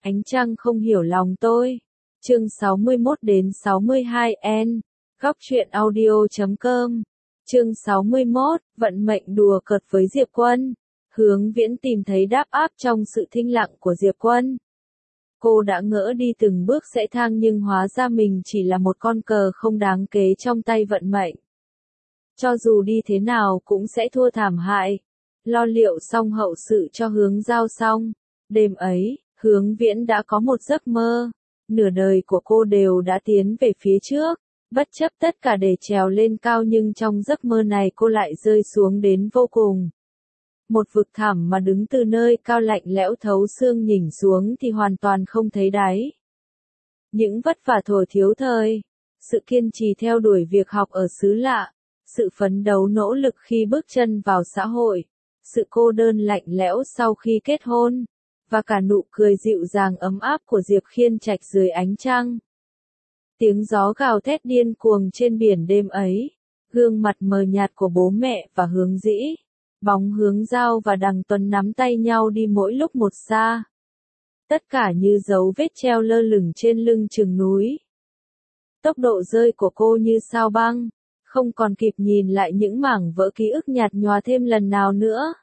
Ánh trăng không hiểu lòng tôi. Chương 61 đến 62 N. Góc truyện audio.com. Chương 61, vận mệnh đùa cợt với Diệp Quân. Hướng Viễn tìm thấy đáp áp trong sự thinh lặng của Diệp Quân. Cô đã ngỡ đi từng bước sẽ thang nhưng hóa ra mình chỉ là một con cờ không đáng kể trong tay vận mệnh. Cho dù đi thế nào cũng sẽ thua thảm hại. Lo liệu xong hậu sự cho Hướng Giao xong. Đêm ấy, Hướng Viễn đã có một giấc mơ. Nửa đời của cô đều đã tiến về phía trước, bất chấp tất cả để trèo lên cao nhưng trong giấc mơ này cô lại rơi xuống đến vô cùng. Một vực thẳm mà đứng từ nơi cao lạnh lẽo thấu xương nhìn xuống thì hoàn toàn không thấy đáy. Những vất vả thuở thiếu thời, sự kiên trì theo đuổi việc học ở xứ lạ, sự phấn đấu nỗ lực khi bước chân vào xã hội, sự cô đơn lạnh lẽo sau khi kết hôn, và cả nụ cười dịu dàng ấm áp của Diệp Khiên Trạch dưới ánh trăng. Tiếng gió gào thét điên cuồng trên biển đêm ấy, gương mặt mờ nhạt của bố mẹ và Hướng Dĩ, bóng Hướng Giao và Đằng Tuấn nắm tay nhau đi mỗi lúc một xa. Tất cả như dấu vết treo lơ lửng trên lưng chừng núi. Tốc độ rơi của cô như sao băng, không còn kịp nhìn lại những mảng vỡ ký ức nhạt nhòa thêm lần nào nữa.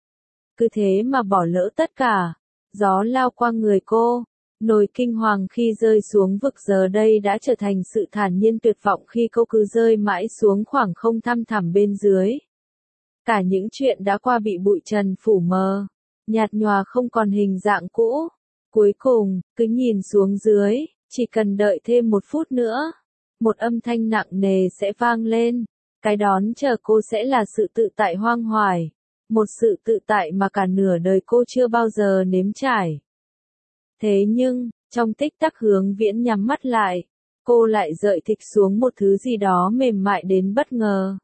Cứ thế mà bỏ lỡ tất cả. Gió lao qua người cô, nỗi kinh hoàng khi rơi xuống vực giờ đây đã trở thành sự thản nhiên tuyệt vọng khi cô cứ rơi mãi xuống khoảng không thăm thẳm bên dưới. Cả những chuyện đã qua bị bụi trần phủ mờ, nhạt nhòa không còn hình dạng cũ. Cuối cùng, cứ nhìn xuống dưới, chỉ cần đợi thêm một phút nữa, một âm thanh nặng nề sẽ vang lên. Cái đón chờ cô sẽ là sự tự tại hoang hoài. Một sự tự tại mà cả nửa đời cô chưa bao giờ nếm trải. Thế nhưng, trong tích tắc Hướng Viễn nhắm mắt lại, cô lại dợi thịt xuống một thứ gì đó mềm mại đến bất ngờ.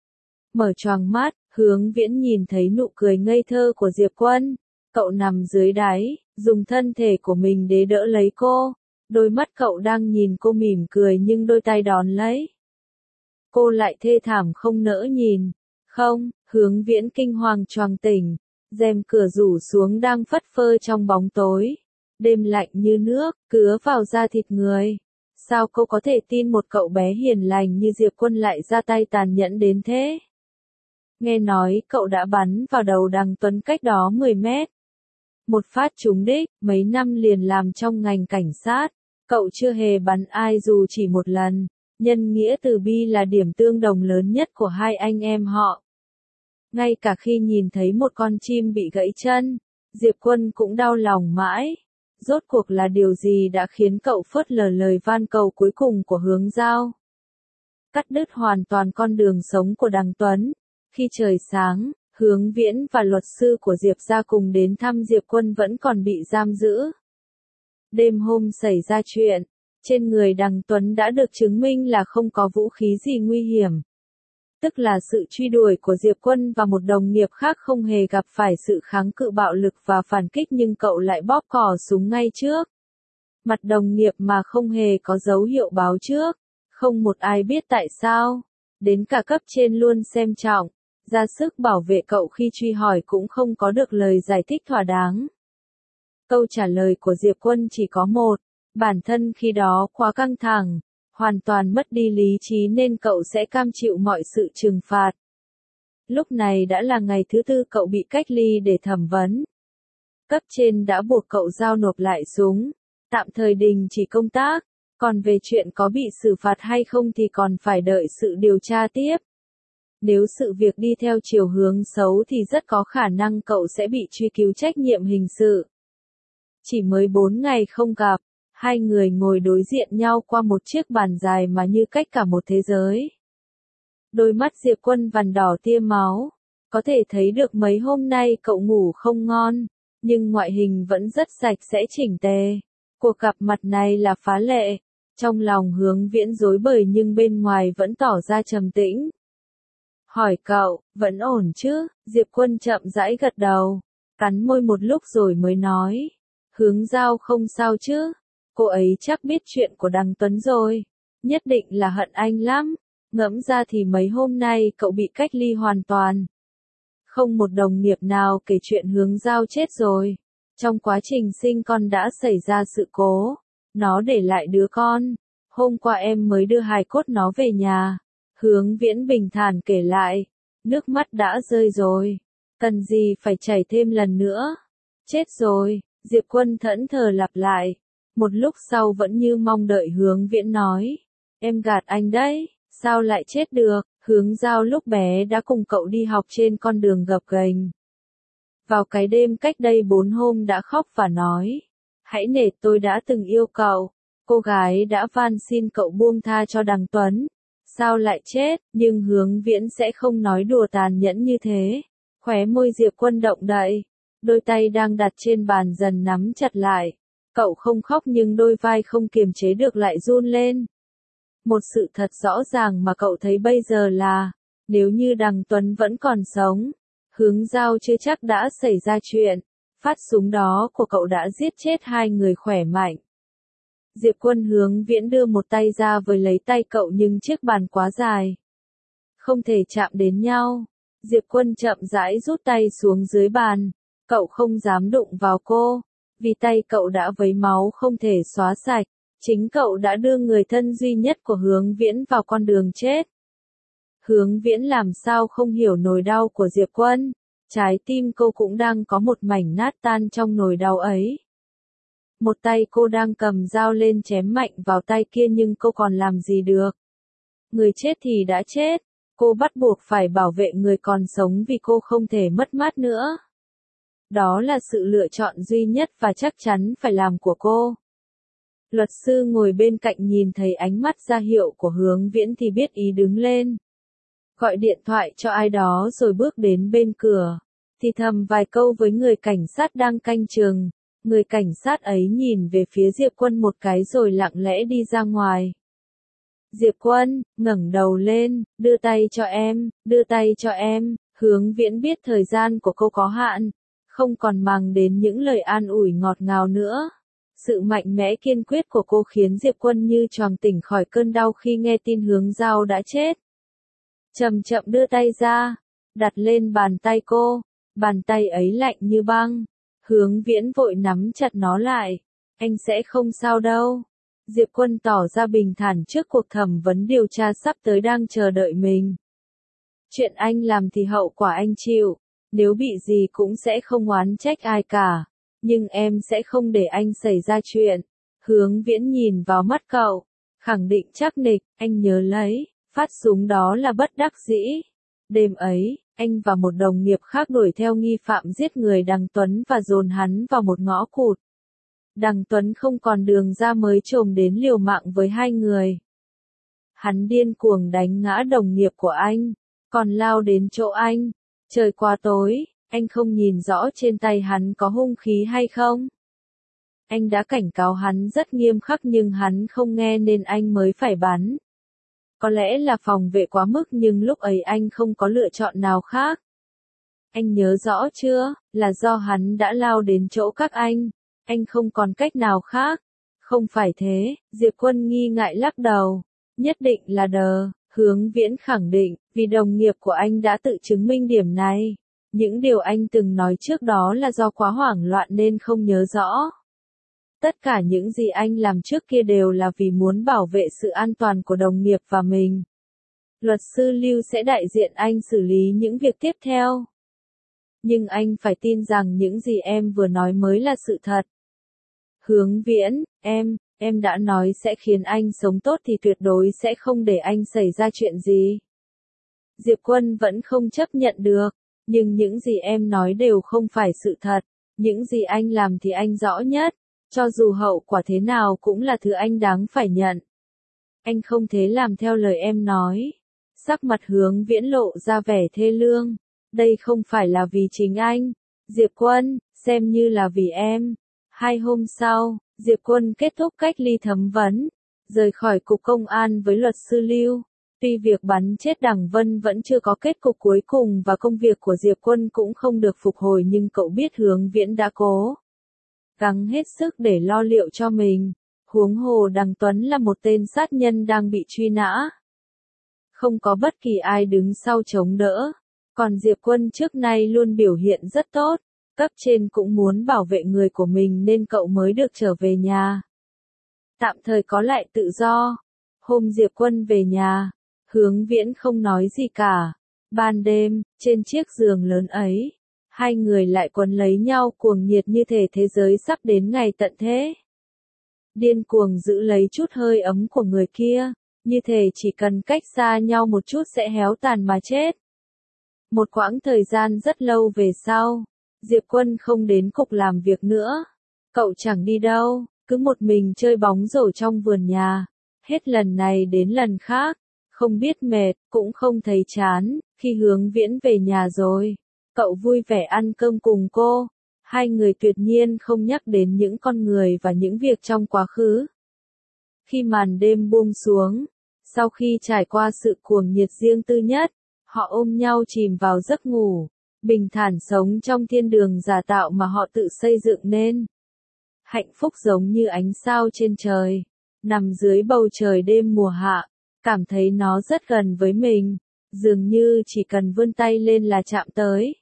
Mở choàng mắt, Hướng Viễn nhìn thấy nụ cười ngây thơ của Diệp Quân. Cậu nằm dưới đáy, dùng thân thể của mình để đỡ lấy cô. Đôi mắt cậu đang nhìn cô mỉm cười nhưng đôi tay đón lấy. Cô lại thê thảm không nỡ nhìn. Không, Hướng Viễn kinh hoàng choàng tỉnh, rèm cửa rủ xuống đang phất phơ trong bóng tối. Đêm lạnh như nước, cứa vào da thịt người. Sao cô có thể tin một cậu bé hiền lành như Diệp Quân lại ra tay tàn nhẫn đến thế? Nghe nói cậu đã bắn vào đầu Đằng Tuấn cách đó 10 mét. Một phát trúng đích, mấy năm liền làm trong ngành cảnh sát. Cậu chưa hề bắn ai dù chỉ một lần. Nhân nghĩa từ bi là điểm tương đồng lớn nhất của hai anh em họ. Ngay cả khi nhìn thấy một con chim bị gãy chân, Diệp Quân cũng đau lòng mãi. Rốt cuộc là điều gì đã khiến cậu phớt lờ lời van cầu cuối cùng của Hướng Giao? Cắt đứt hoàn toàn con đường sống của Đằng Tuấn. Khi trời sáng, Hướng Viễn và luật sư của Diệp gia cùng đến thăm Diệp Quân vẫn còn bị giam giữ. Đêm hôm xảy ra chuyện, trên người Đằng Tuấn đã được chứng minh là không có vũ khí gì nguy hiểm. Tức là sự truy đuổi của Diệp Quân và một đồng nghiệp khác không hề gặp phải sự kháng cự bạo lực và phản kích nhưng cậu lại bóp cò súng ngay trước. Mặt đồng nghiệp mà không hề có dấu hiệu báo trước, không một ai biết tại sao. Đến cả cấp trên luôn xem trọng, ra sức bảo vệ cậu khi truy hỏi cũng không có được lời giải thích thỏa đáng. Câu trả lời của Diệp Quân chỉ có một, bản thân khi đó quá căng thẳng. Hoàn toàn mất đi lý trí nên cậu sẽ cam chịu mọi sự trừng phạt. Lúc này đã là ngày thứ tư cậu bị cách ly để thẩm vấn. Cấp trên đã buộc cậu giao nộp lại súng, tạm thời đình chỉ công tác, còn về chuyện có bị xử phạt hay không thì còn phải đợi sự điều tra tiếp. Nếu sự việc đi theo chiều hướng xấu thì rất có khả năng cậu sẽ bị truy cứu trách nhiệm hình sự. Chỉ mới 4 ngày không gặp. Hai người ngồi đối diện nhau qua một chiếc bàn dài mà như cách cả một thế giới. Đôi mắt Diệp Quân vằn đỏ tia máu. Có thể thấy được mấy hôm nay cậu ngủ không ngon, nhưng ngoại hình vẫn rất sạch sẽ chỉnh tề. Cuộc gặp mặt này là phá lệ. Trong lòng Hướng Viễn rối bời nhưng bên ngoài vẫn tỏ ra trầm tĩnh. Hỏi cậu, vẫn ổn chứ? Diệp Quân chậm rãi gật đầu, cắn môi một lúc rồi mới nói. Hướng Giao không sao chứ? Cô ấy chắc biết chuyện của Đằng Tuấn rồi. Nhất định là hận anh lắm. Ngẫm ra thì mấy hôm nay cậu bị cách ly hoàn toàn. Không một đồng nghiệp nào kể chuyện Hướng Giao chết rồi. Trong quá trình sinh con đã xảy ra sự cố. Nó để lại đứa con. Hôm qua em mới đưa hài cốt nó về nhà. Hướng Viễn bình thản kể lại. Nước mắt đã rơi rồi. Cần gì phải chảy thêm lần nữa. Chết rồi, Diệp Quân thẫn thờ lặp lại. Một lúc sau vẫn như mong đợi Hướng Viễn nói. Em gạt anh đấy, sao lại chết được. Hướng Giao lúc bé đã cùng cậu đi học trên con đường gập ghềnh. Vào cái đêm cách đây 4 hôm đã khóc và nói. Hãy nể tôi đã từng yêu cậu. Cô gái đã van xin cậu buông tha cho Đằng Tuấn. Sao lại chết, nhưng Hướng Viễn sẽ không nói đùa tàn nhẫn như thế. Khóe môi Diệp Quân động đậy. Đôi tay đang đặt trên bàn dần nắm chặt lại. Cậu không khóc nhưng đôi vai không kiềm chế được lại run lên. Một sự thật rõ ràng mà cậu thấy bây giờ là, nếu như Đằng Tuấn vẫn còn sống, Hướng Giao chưa chắc đã xảy ra chuyện. Phát súng đó của cậu đã giết chết 2 người khỏe mạnh. Diệp Quân Hướng Viễn đưa một tay ra với lấy tay cậu nhưng chiếc bàn quá dài. Không thể chạm đến nhau. Diệp Quân chậm rãi rút tay xuống dưới bàn. Cậu không dám đụng vào cô. Vì tay cậu đã vấy máu không thể xóa sạch. Chính cậu đã đưa người thân duy nhất của Hướng Viễn vào con đường chết. Hướng Viễn làm sao không hiểu nỗi đau của Diệp Quân. Trái tim cô cũng đang có một mảnh nát tan trong nỗi đau ấy. Một tay cô đang cầm dao lên chém mạnh vào tay kia nhưng cô còn làm gì được. Người chết thì đã chết. Cô bắt buộc phải bảo vệ người còn sống vì cô không thể mất mát nữa. Đó là sự lựa chọn duy nhất và chắc chắn phải làm của cô. Luật sư ngồi bên cạnh nhìn thấy ánh mắt ra hiệu của Hướng Viễn thì biết ý đứng lên. Gọi điện thoại cho ai đó rồi bước đến bên cửa. Thì thầm vài câu với người cảnh sát đang canh chừng. Người cảnh sát ấy nhìn về phía Diệp Quân một cái rồi lặng lẽ đi ra ngoài. Diệp Quân, ngẩng đầu lên, đưa tay cho em, đưa tay cho em. Hướng Viễn biết thời gian của cô có hạn. Không còn màng đến những lời an ủi ngọt ngào nữa. Sự mạnh mẽ kiên quyết của cô khiến Diệp Quân như choàng tỉnh khỏi cơn đau khi nghe tin Hướng Giao đã chết. Chậm chậm đưa tay ra, đặt lên bàn tay cô. Bàn tay ấy lạnh như băng. Hướng Viễn vội nắm chặt nó lại. Anh sẽ không sao đâu. Diệp Quân tỏ ra bình thản trước cuộc thẩm vấn điều tra sắp tới đang chờ đợi mình. Chuyện anh làm thì hậu quả anh chịu. Nếu bị gì cũng sẽ không oán trách ai cả. Nhưng em sẽ không để anh xảy ra chuyện. Hướng Viễn nhìn vào mắt cậu. Khẳng định chắc nịch, anh nhớ lấy. Phát súng đó là bất đắc dĩ. Đêm ấy, anh và một đồng nghiệp khác đuổi theo nghi phạm giết người Đằng Tuấn và dồn hắn vào một ngõ cụt. Đằng Tuấn không còn đường ra mới trồm đến liều mạng với 2 người. Hắn điên cuồng đánh ngã đồng nghiệp của anh, còn lao đến chỗ anh. Trời quá tối, anh không nhìn rõ trên tay hắn có hung khí hay không. Anh đã cảnh cáo hắn rất nghiêm khắc nhưng hắn không nghe nên anh mới phải bắn. Có lẽ là phòng vệ quá mức nhưng lúc ấy anh không có lựa chọn nào khác. Anh nhớ rõ chưa, là do hắn đã lao đến chỗ các anh không còn cách nào khác. Không phải thế, Diệp Quân nghi ngại lắc đầu. Nhất định là đờ, Hướng Viễn khẳng định, vì đồng nghiệp của anh đã tự chứng minh điểm này. Những điều anh từng nói trước đó là do quá hoảng loạn nên không nhớ rõ. Tất cả những gì anh làm trước kia đều là vì muốn bảo vệ sự an toàn của đồng nghiệp và mình. Luật sư Lưu sẽ đại diện anh xử lý những việc tiếp theo. Nhưng anh phải tin rằng những gì em vừa nói mới là sự thật. Hướng Viễn, em đã nói sẽ khiến anh sống tốt thì tuyệt đối sẽ không để anh xảy ra chuyện gì. Diệp Quân vẫn không chấp nhận được, nhưng những gì em nói đều không phải sự thật. Những gì anh làm thì anh rõ nhất. Cho dù hậu quả thế nào cũng là thứ anh đáng phải nhận. Anh không thể làm theo lời em nói. Sắc mặt Hướng Viễn lộ ra vẻ thê lương. Đây không phải là vì chính anh. Diệp Quân, xem như là vì em. 2 hôm sau, Diệp Quân kết thúc cách ly thẩm vấn. Rời khỏi cục công an với luật sư Lưu. Tuy việc bắn chết Đằng Vân vẫn chưa có kết cục cuối cùng và công việc của Diệp Quân cũng không được phục hồi nhưng cậu biết Hướng Viễn đã cố gắng hết sức để lo liệu cho mình. Huống hồ Đằng Tuấn là một tên sát nhân đang bị truy nã. Không có bất kỳ ai đứng sau chống đỡ. Còn Diệp Quân trước nay luôn biểu hiện rất tốt. Cấp trên cũng muốn bảo vệ người của mình nên cậu mới được trở về nhà. Tạm thời có lại tự do. Hôm Diệp Quân về nhà, Hướng Viễn không nói gì cả. Ban đêm, trên chiếc giường lớn ấy, hai người lại quấn lấy nhau cuồng nhiệt như thể thế giới sắp đến ngày tận thế. Điên cuồng giữ lấy chút hơi ấm của người kia, như thể chỉ cần cách xa nhau một chút sẽ héo tàn mà chết. Một quãng thời gian rất lâu về sau, Diệp Quân không đến cục làm việc nữa. Cậu chẳng đi đâu, cứ một mình chơi bóng rổ trong vườn nhà. Hết lần này đến lần khác, không biết mệt, cũng không thấy chán. Khi Hướng Viễn về nhà rồi, cậu vui vẻ ăn cơm cùng cô. Hai người tuyệt nhiên không nhắc đến những con người và những việc trong quá khứ. Khi màn đêm buông xuống, sau khi trải qua sự cuồng nhiệt riêng tư nhất, họ ôm nhau chìm vào giấc ngủ, bình thản sống trong thiên đường giả tạo mà họ tự xây dựng nên. Hạnh phúc giống như ánh sao trên trời, nằm dưới bầu trời đêm mùa hạ, cảm thấy nó rất gần với mình, dường như chỉ cần vươn tay lên là chạm tới.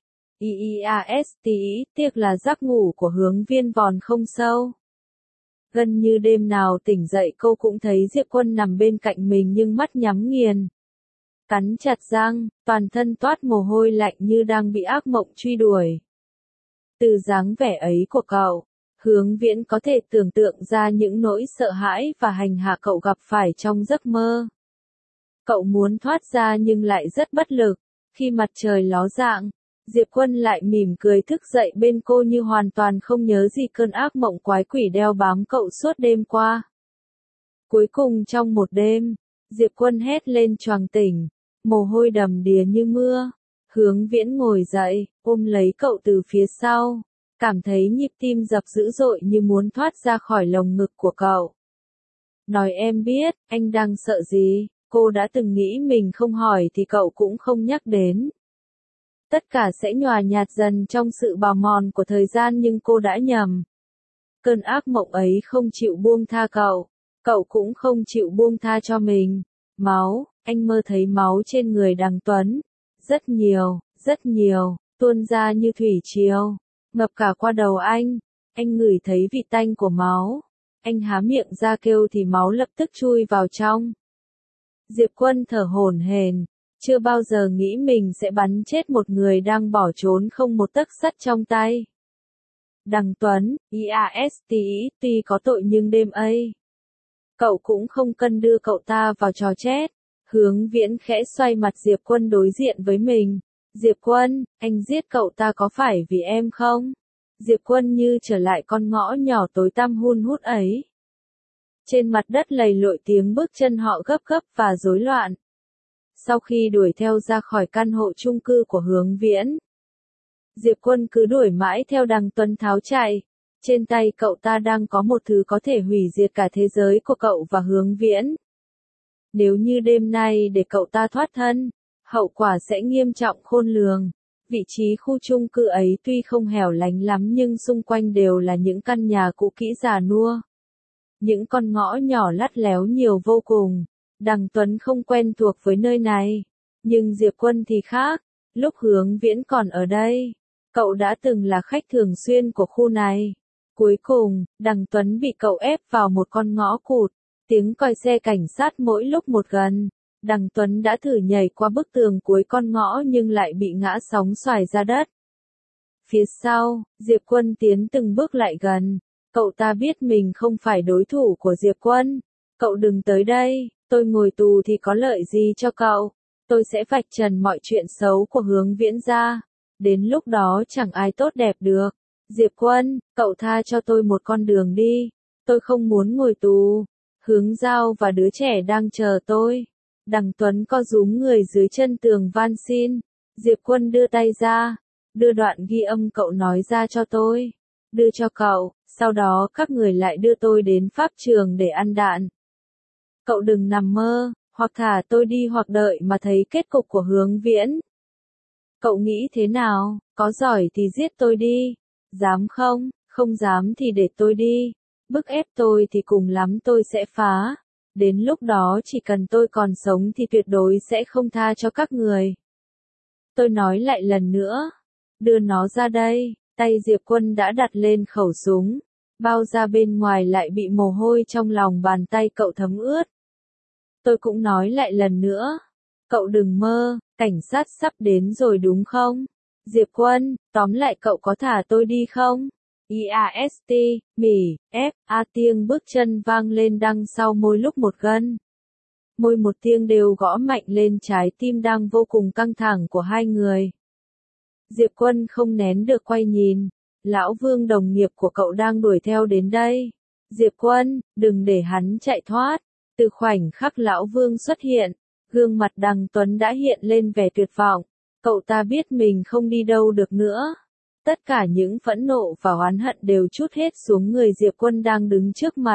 Tiếc là giấc ngủ của Hướng Viên Vòn không sâu. Gần như đêm nào tỉnh dậy cô cũng thấy Diệp Quân nằm bên cạnh mình nhưng mắt nhắm nghiền. Cắn chặt răng, toàn thân toát mồ hôi lạnh như đang bị ác mộng truy đuổi. Từ dáng vẻ ấy của cậu, Hướng Viễn có thể tưởng tượng ra những nỗi sợ hãi và hành hạ cậu gặp phải trong giấc mơ. Cậu muốn thoát ra nhưng lại rất bất lực. Khi mặt trời ló dạng, Diệp Quân lại mỉm cười thức dậy bên cô như hoàn toàn không nhớ gì cơn ác mộng quái quỷ đeo bám cậu suốt đêm qua. Cuối cùng trong một đêm, Diệp Quân hét lên choàng tỉnh, mồ hôi đầm đìa như mưa. Hướng Viễn ngồi dậy, ôm lấy cậu từ phía sau, cảm thấy nhịp tim dập dữ dội như muốn thoát ra khỏi lồng ngực của cậu. Nói em biết, anh đang sợ gì, cô đã từng nghĩ mình không hỏi thì cậu cũng không nhắc đến. Tất cả sẽ nhòa nhạt dần trong sự bào mòn của thời gian nhưng cô đã nhầm. Cơn ác mộng ấy không chịu buông tha cậu cũng không chịu buông tha cho mình. Máu, anh mơ thấy máu trên người Đằng Tuấn. Rất nhiều, tuôn ra như thủy triều, ngập cả qua đầu anh ngửi thấy vị tanh của máu. Anh há miệng ra kêu thì máu lập tức chui vào trong. Diệp Quân thở hổn hển, chưa bao giờ nghĩ mình sẽ bắn chết một người đang bỏ trốn không một tấc sắt trong tay. Đằng Tuấn, tuy có tội nhưng đêm ấy, cậu cũng không cần đưa cậu ta vào trò chết. Hướng Viễn khẽ xoay mặt Diệp Quân đối diện với mình. Diệp Quân, anh giết cậu ta có phải vì em không? Diệp Quân như trở lại con ngõ nhỏ tối tăm hun hút ấy. Trên mặt đất lầy lội tiếng bước chân họ gấp gấp và rối loạn. Sau khi đuổi theo ra khỏi căn hộ chung cư của Hướng Viễn, Diệp Quân cứ đuổi mãi theo Đằng Tuấn tháo chạy. Trên tay cậu ta đang có một thứ có thể hủy diệt cả thế giới của cậu và Hướng Viễn. Nếu như đêm nay để cậu ta thoát thân, hậu quả sẽ nghiêm trọng khôn lường. Vị trí khu chung cư ấy tuy không hẻo lánh lắm nhưng xung quanh đều là những căn nhà cũ kỹ già nua. Những con ngõ nhỏ lắt léo nhiều vô cùng. Đằng Tuấn không quen thuộc với nơi này. Nhưng Diệp Quân thì khác. Lúc Hướng Viễn còn ở đây, cậu đã từng là khách thường xuyên của khu này. Cuối cùng, Đằng Tuấn bị cậu ép vào một con ngõ cụt. Tiếng còi xe cảnh sát mỗi lúc một gần. Đằng Tuấn đã thử nhảy qua bức tường cuối con ngõ nhưng lại bị ngã sóng xoài ra đất. Phía sau, Diệp Quân tiến từng bước lại gần. Cậu ta biết mình không phải đối thủ của Diệp Quân. Cậu đừng tới đây, tôi ngồi tù thì có lợi gì cho cậu. Tôi sẽ vạch trần mọi chuyện xấu của Hướng Viễn ra. Đến lúc đó chẳng ai tốt đẹp được. Diệp Quân, cậu tha cho tôi một con đường đi. Tôi không muốn ngồi tù. Hướng Giao và đứa trẻ đang chờ tôi. Đằng Tuấn co rúm người dưới chân tường van xin. Diệp Quân đưa tay ra. Đưa đoạn ghi âm cậu nói ra cho tôi. Đưa cho cậu, sau đó các người lại đưa tôi đến pháp trường để ăn đạn. Cậu đừng nằm mơ, hoặc thả tôi đi hoặc đợi mà thấy kết cục của Hướng Viễn. Cậu nghĩ thế nào, có giỏi thì giết tôi đi. Dám không, không dám thì để tôi đi. Bức ép tôi thì cùng lắm tôi sẽ phá. Đến lúc đó chỉ cần tôi còn sống thì tuyệt đối sẽ không tha cho các người. Tôi nói lại lần nữa. Đưa nó ra đây. Tay Diệp Quân đã đặt lên khẩu súng, bao ra bên ngoài lại bị mồ hôi trong lòng bàn tay cậu thấm ướt. Tôi cũng nói lại lần nữa, cậu đừng mơ, cảnh sát sắp đến rồi đúng không? Diệp Quân, tóm lại cậu có thả tôi đi không? IAST, mỉ, F, A tiếng bước chân vang lên đằng sau môi lúc một gân. Môi một tiếng đều gõ mạnh lên trái tim đang vô cùng căng thẳng của hai người. Diệp Quân không nén được quay nhìn, Lão Vương đồng nghiệp của cậu đang đuổi theo đến đây. Diệp Quân, đừng để hắn chạy thoát. Từ khoảnh khắc Lão Vương xuất hiện, gương mặt Đằng Tuấn đã hiện lên vẻ tuyệt vọng. Cậu ta biết mình không đi đâu được nữa. Tất cả những phẫn nộ và oán hận đều trút hết xuống người Diệp Quân đang đứng trước mặt.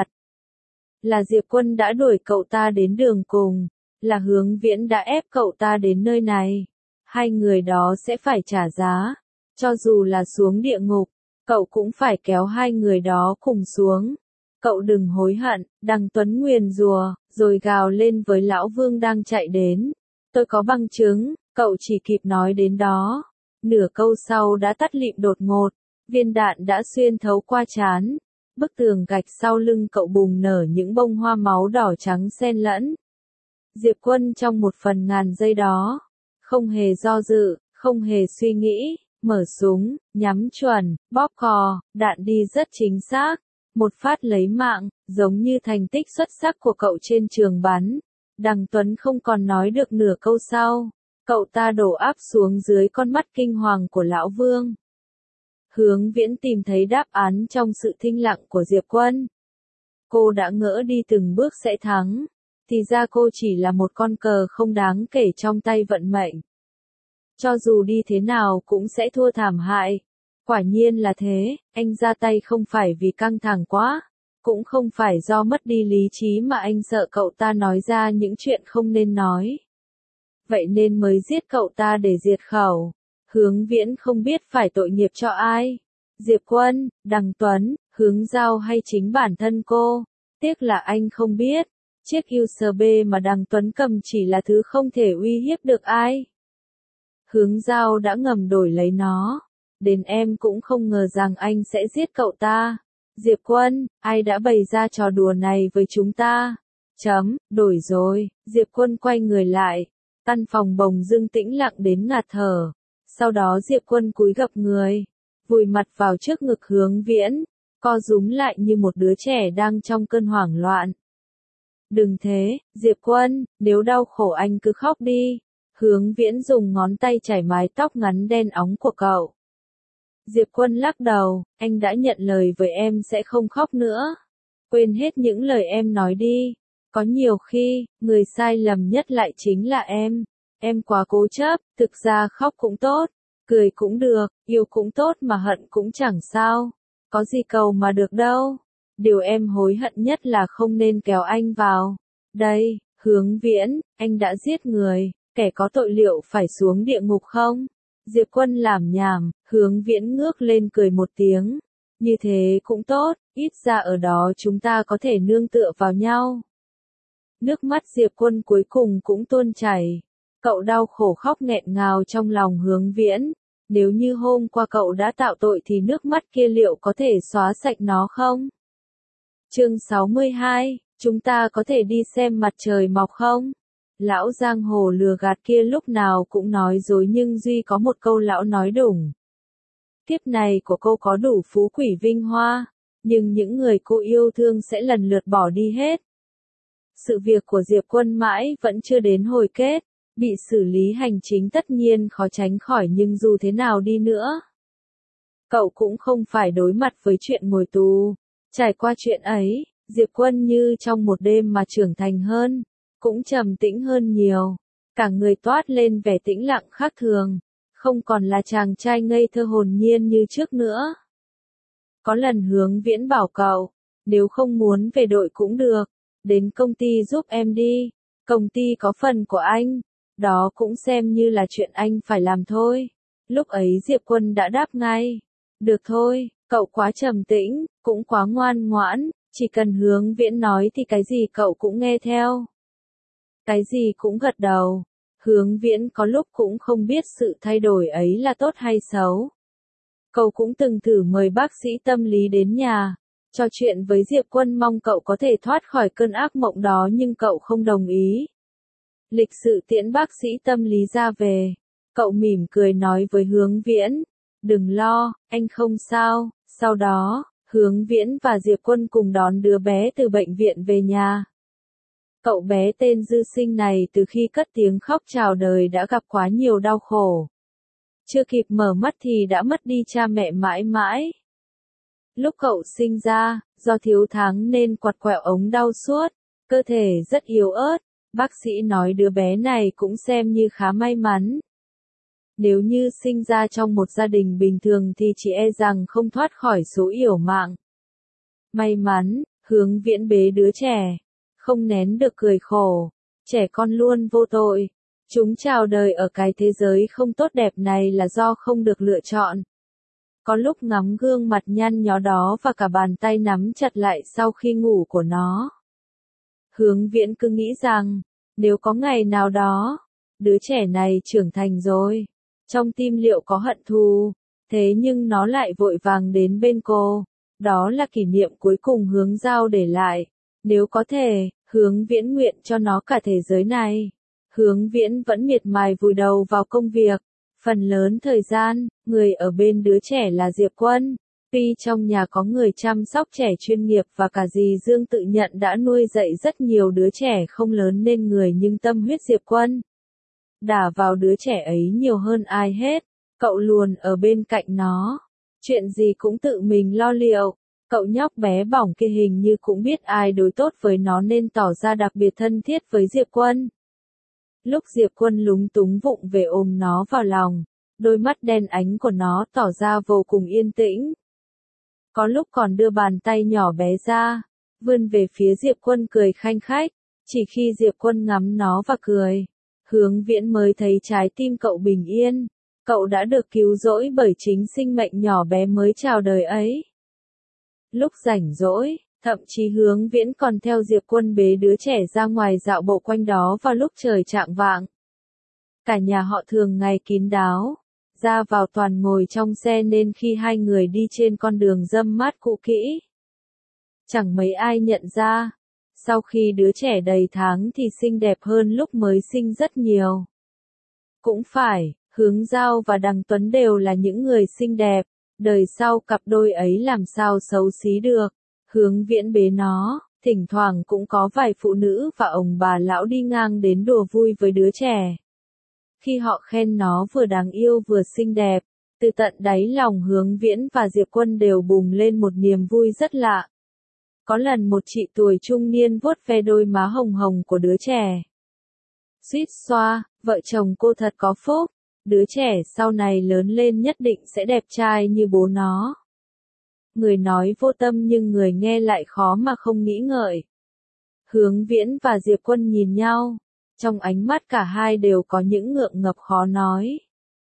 Là Diệp Quân đã đuổi cậu ta đến đường cùng, là Hướng Viễn đã ép cậu ta đến nơi này. Hai người đó sẽ phải trả giá, cho dù là xuống địa ngục, cậu cũng phải kéo hai người đó cùng xuống. Cậu đừng hối hận, Đằng Tuấn nguyền rủa, rồi gào lên với Lão Vương đang chạy đến. Tôi có bằng chứng, cậu chỉ kịp nói đến đó. Nửa câu sau đã tắt lịm đột ngột, viên đạn đã xuyên thấu qua trán. Bức tường gạch sau lưng cậu bùng nở những bông hoa máu đỏ trắng xen lẫn. Diệp Quân trong một phần ngàn giây đó, không hề do dự, không hề suy nghĩ, mở súng, nhắm chuẩn, bóp cò, đạn đi rất chính xác. Một phát lấy mạng, giống như thành tích xuất sắc của cậu trên trường bắn. Đằng Tuấn không còn nói được nửa câu sau. Cậu ta đổ áp xuống dưới con mắt kinh hoàng của Lão Vương. Hướng Viễn tìm thấy đáp án trong sự thinh lặng của Diệp Quân. Cô đã ngỡ đi từng bước sẽ thắng. Thì ra cô chỉ là một con cờ không đáng kể trong tay vận mệnh. Cho dù đi thế nào cũng sẽ thua thảm hại. Quả nhiên là thế, anh ra tay không phải vì căng thẳng quá. Cũng không phải do mất đi lý trí mà anh sợ cậu ta nói ra những chuyện không nên nói. Vậy nên mới giết cậu ta để diệt khẩu. Hướng Viễn không biết phải tội nghiệp cho ai. Diệp Quân, Đằng Tuấn, Hướng Giao hay chính bản thân cô. Tiếc là anh không biết. Chiếc USB mà Đằng Tuấn cầm chỉ là thứ không thể uy hiếp được ai. Hướng Giao đã ngầm đổi lấy nó. Đến em cũng không ngờ rằng anh sẽ giết cậu ta. Diệp Quân, ai đã bày ra trò đùa này với chúng ta? Đổi rồi. Diệp Quân quay người lại. Căn phòng bồng dưng tĩnh lặng đến ngạt thở. Sau đó Diệp Quân cúi gập người, vùi mặt vào trước ngực Hướng Viễn, co rúm lại như một đứa trẻ đang trong cơn hoảng loạn. Đừng thế, Diệp Quân, nếu đau khổ anh cứ khóc đi. Hướng Viễn dùng ngón tay chải mái tóc ngắn đen óng của cậu. Diệp Quân lắc đầu, anh đã nhận lời với em sẽ không khóc nữa. Quên hết những lời em nói đi. Có nhiều khi, người sai lầm nhất lại chính là em. Em quá cố chấp, thực ra khóc cũng tốt, cười cũng được, yêu cũng tốt mà hận cũng chẳng sao. Có gì cầu mà được đâu. Điều em hối hận nhất là không nên kéo anh vào. Đây, Hướng Viễn, anh đã giết người, kẻ có tội liệu phải xuống địa ngục không? Diệp Quân làm nhảm, Hướng Viễn ngước lên cười một tiếng. Như thế cũng tốt, ít ra ở đó chúng ta có thể nương tựa vào nhau. Nước mắt Diệp Quân cuối cùng cũng tuôn chảy. Cậu đau khổ khóc nghẹn ngào trong lòng Hướng Viễn. Nếu như hôm qua cậu đã tạo tội thì nước mắt kia liệu có thể xóa sạch nó không? Chương 62, chúng ta có thể đi xem mặt trời mọc không? Lão giang hồ lừa gạt kia lúc nào cũng nói dối nhưng duy có một câu lão nói đúng. Kiếp này của cô có đủ phú quỷ vinh hoa, nhưng những người cô yêu thương sẽ lần lượt bỏ đi hết. Sự việc của Diệp Quân mãi vẫn chưa đến hồi kết, bị xử lý hành chính tất nhiên khó tránh khỏi nhưng dù thế nào đi nữa. Cậu cũng không phải đối mặt với chuyện ngồi tù. Trải qua chuyện ấy, Diệp Quân như trong một đêm mà trưởng thành hơn, cũng trầm tĩnh hơn nhiều. Cả người toát lên vẻ tĩnh lặng khác thường, không còn là chàng trai ngây thơ hồn nhiên như trước nữa. Có lần Hướng Viễn bảo cậu, nếu không muốn về đội cũng được, đến công ty giúp em đi, công ty có phần của anh, đó cũng xem như là chuyện anh phải làm thôi. Lúc ấy Diệp Quân đã đáp ngay, được thôi, cậu quá trầm tĩnh, cũng quá ngoan ngoãn, chỉ cần Hướng Viễn nói thì cái gì cậu cũng nghe theo. Cái gì cũng gật đầu. Hướng Viễn có lúc cũng không biết sự thay đổi ấy là tốt hay xấu. Cậu cũng từng thử mời bác sĩ tâm lý đến nhà, trò chuyện với Diệp Quân mong cậu có thể thoát khỏi cơn ác mộng đó nhưng cậu không đồng ý. Lịch sự tiễn bác sĩ tâm lý ra về, cậu mỉm cười nói với Hướng Viễn, đừng lo, anh không sao. Sau đó, Hướng Viễn và Diệp Quân cùng đón đứa bé từ bệnh viện về nhà. Cậu bé tên Dư Sinh này từ khi cất tiếng khóc chào đời đã gặp quá nhiều đau khổ. Chưa kịp mở mắt thì đã mất đi cha mẹ mãi mãi. Lúc cậu sinh ra, do thiếu tháng nên quặt quẹo ống đau suốt, cơ thể rất yếu ớt, bác sĩ nói đứa bé này cũng xem như khá may mắn. Nếu như sinh ra trong một gia đình bình thường thì chỉ e rằng không thoát khỏi số yểu mạng. May mắn, Hướng Viễn bế đứa trẻ, không nén được cười khổ, trẻ con luôn vô tội. Chúng chào đời ở cái thế giới không tốt đẹp này là do không được lựa chọn. Có lúc ngắm gương mặt nhăn nhó đó và cả bàn tay nắm chặt lại sau khi ngủ của nó. Hướng Viễn cứ nghĩ rằng, nếu có ngày nào đó, đứa trẻ này trưởng thành rồi, trong tim liệu có hận thù, thế nhưng nó lại vội vàng đến bên cô. Đó là kỷ niệm cuối cùng Hướng Giao để lại. Nếu có thể, Hướng Viễn nguyện cho nó cả thế giới này. Hướng Viễn vẫn miệt mài vùi đầu vào công việc. Phần lớn thời gian, người ở bên đứa trẻ là Diệp Quân. Tuy trong nhà có người chăm sóc trẻ chuyên nghiệp và cả dì Dương tự nhận đã nuôi dạy rất nhiều đứa trẻ không lớn nên người nhưng tâm huyết Diệp Quân đả vào đứa trẻ ấy nhiều hơn ai hết. Cậu luôn ở bên cạnh nó. Chuyện gì cũng tự mình lo liệu. Cậu nhóc bé bỏng kia hình như cũng biết ai đối tốt với nó nên tỏ ra đặc biệt thân thiết với Diệp Quân. Lúc Diệp Quân lúng túng vụng về ôm nó vào lòng, đôi mắt đen ánh của nó tỏ ra vô cùng yên tĩnh. Có lúc còn đưa bàn tay nhỏ bé ra, vươn về phía Diệp Quân cười khanh khách. Chỉ khi Diệp Quân ngắm nó và cười, Hướng Viễn mới thấy trái tim cậu bình yên. Cậu đã được cứu rỗi bởi chính sinh mệnh nhỏ bé mới chào đời ấy. Lúc rảnh rỗi, thậm chí Hướng Viễn còn theo Diệp Quân bế đứa trẻ ra ngoài dạo bộ quanh đó vào lúc trời chạng vạng. Cả nhà họ thường ngày kín đáo, ra vào toàn ngồi trong xe nên khi hai người đi trên con đường râm mát cũ kỹ, chẳng mấy ai nhận ra. Sau khi đứa trẻ đầy tháng thì xinh đẹp hơn lúc mới sinh rất nhiều. Cũng phải, Hướng Giao và Đằng Tuấn đều là những người xinh đẹp, đời sau cặp đôi ấy làm sao xấu xí được. Hướng Viễn bế nó, thỉnh thoảng cũng có vài phụ nữ và ông bà lão đi ngang đến đùa vui với đứa trẻ. Khi họ khen nó vừa đáng yêu vừa xinh đẹp, từ tận đáy lòng Hướng Viễn và Diệp Quân đều bùng lên một niềm vui rất lạ. Có lần một chị tuổi trung niên vuốt ve đôi má hồng hồng của đứa trẻ. Suýt xoa, vợ chồng cô thật có phúc, đứa trẻ sau này lớn lên nhất định sẽ đẹp trai như bố nó. Người nói vô tâm nhưng người nghe lại khó mà không nghĩ ngợi. Hướng Viễn và Diệp Quân nhìn nhau, trong ánh mắt cả hai đều có những ngượng ngập khó nói.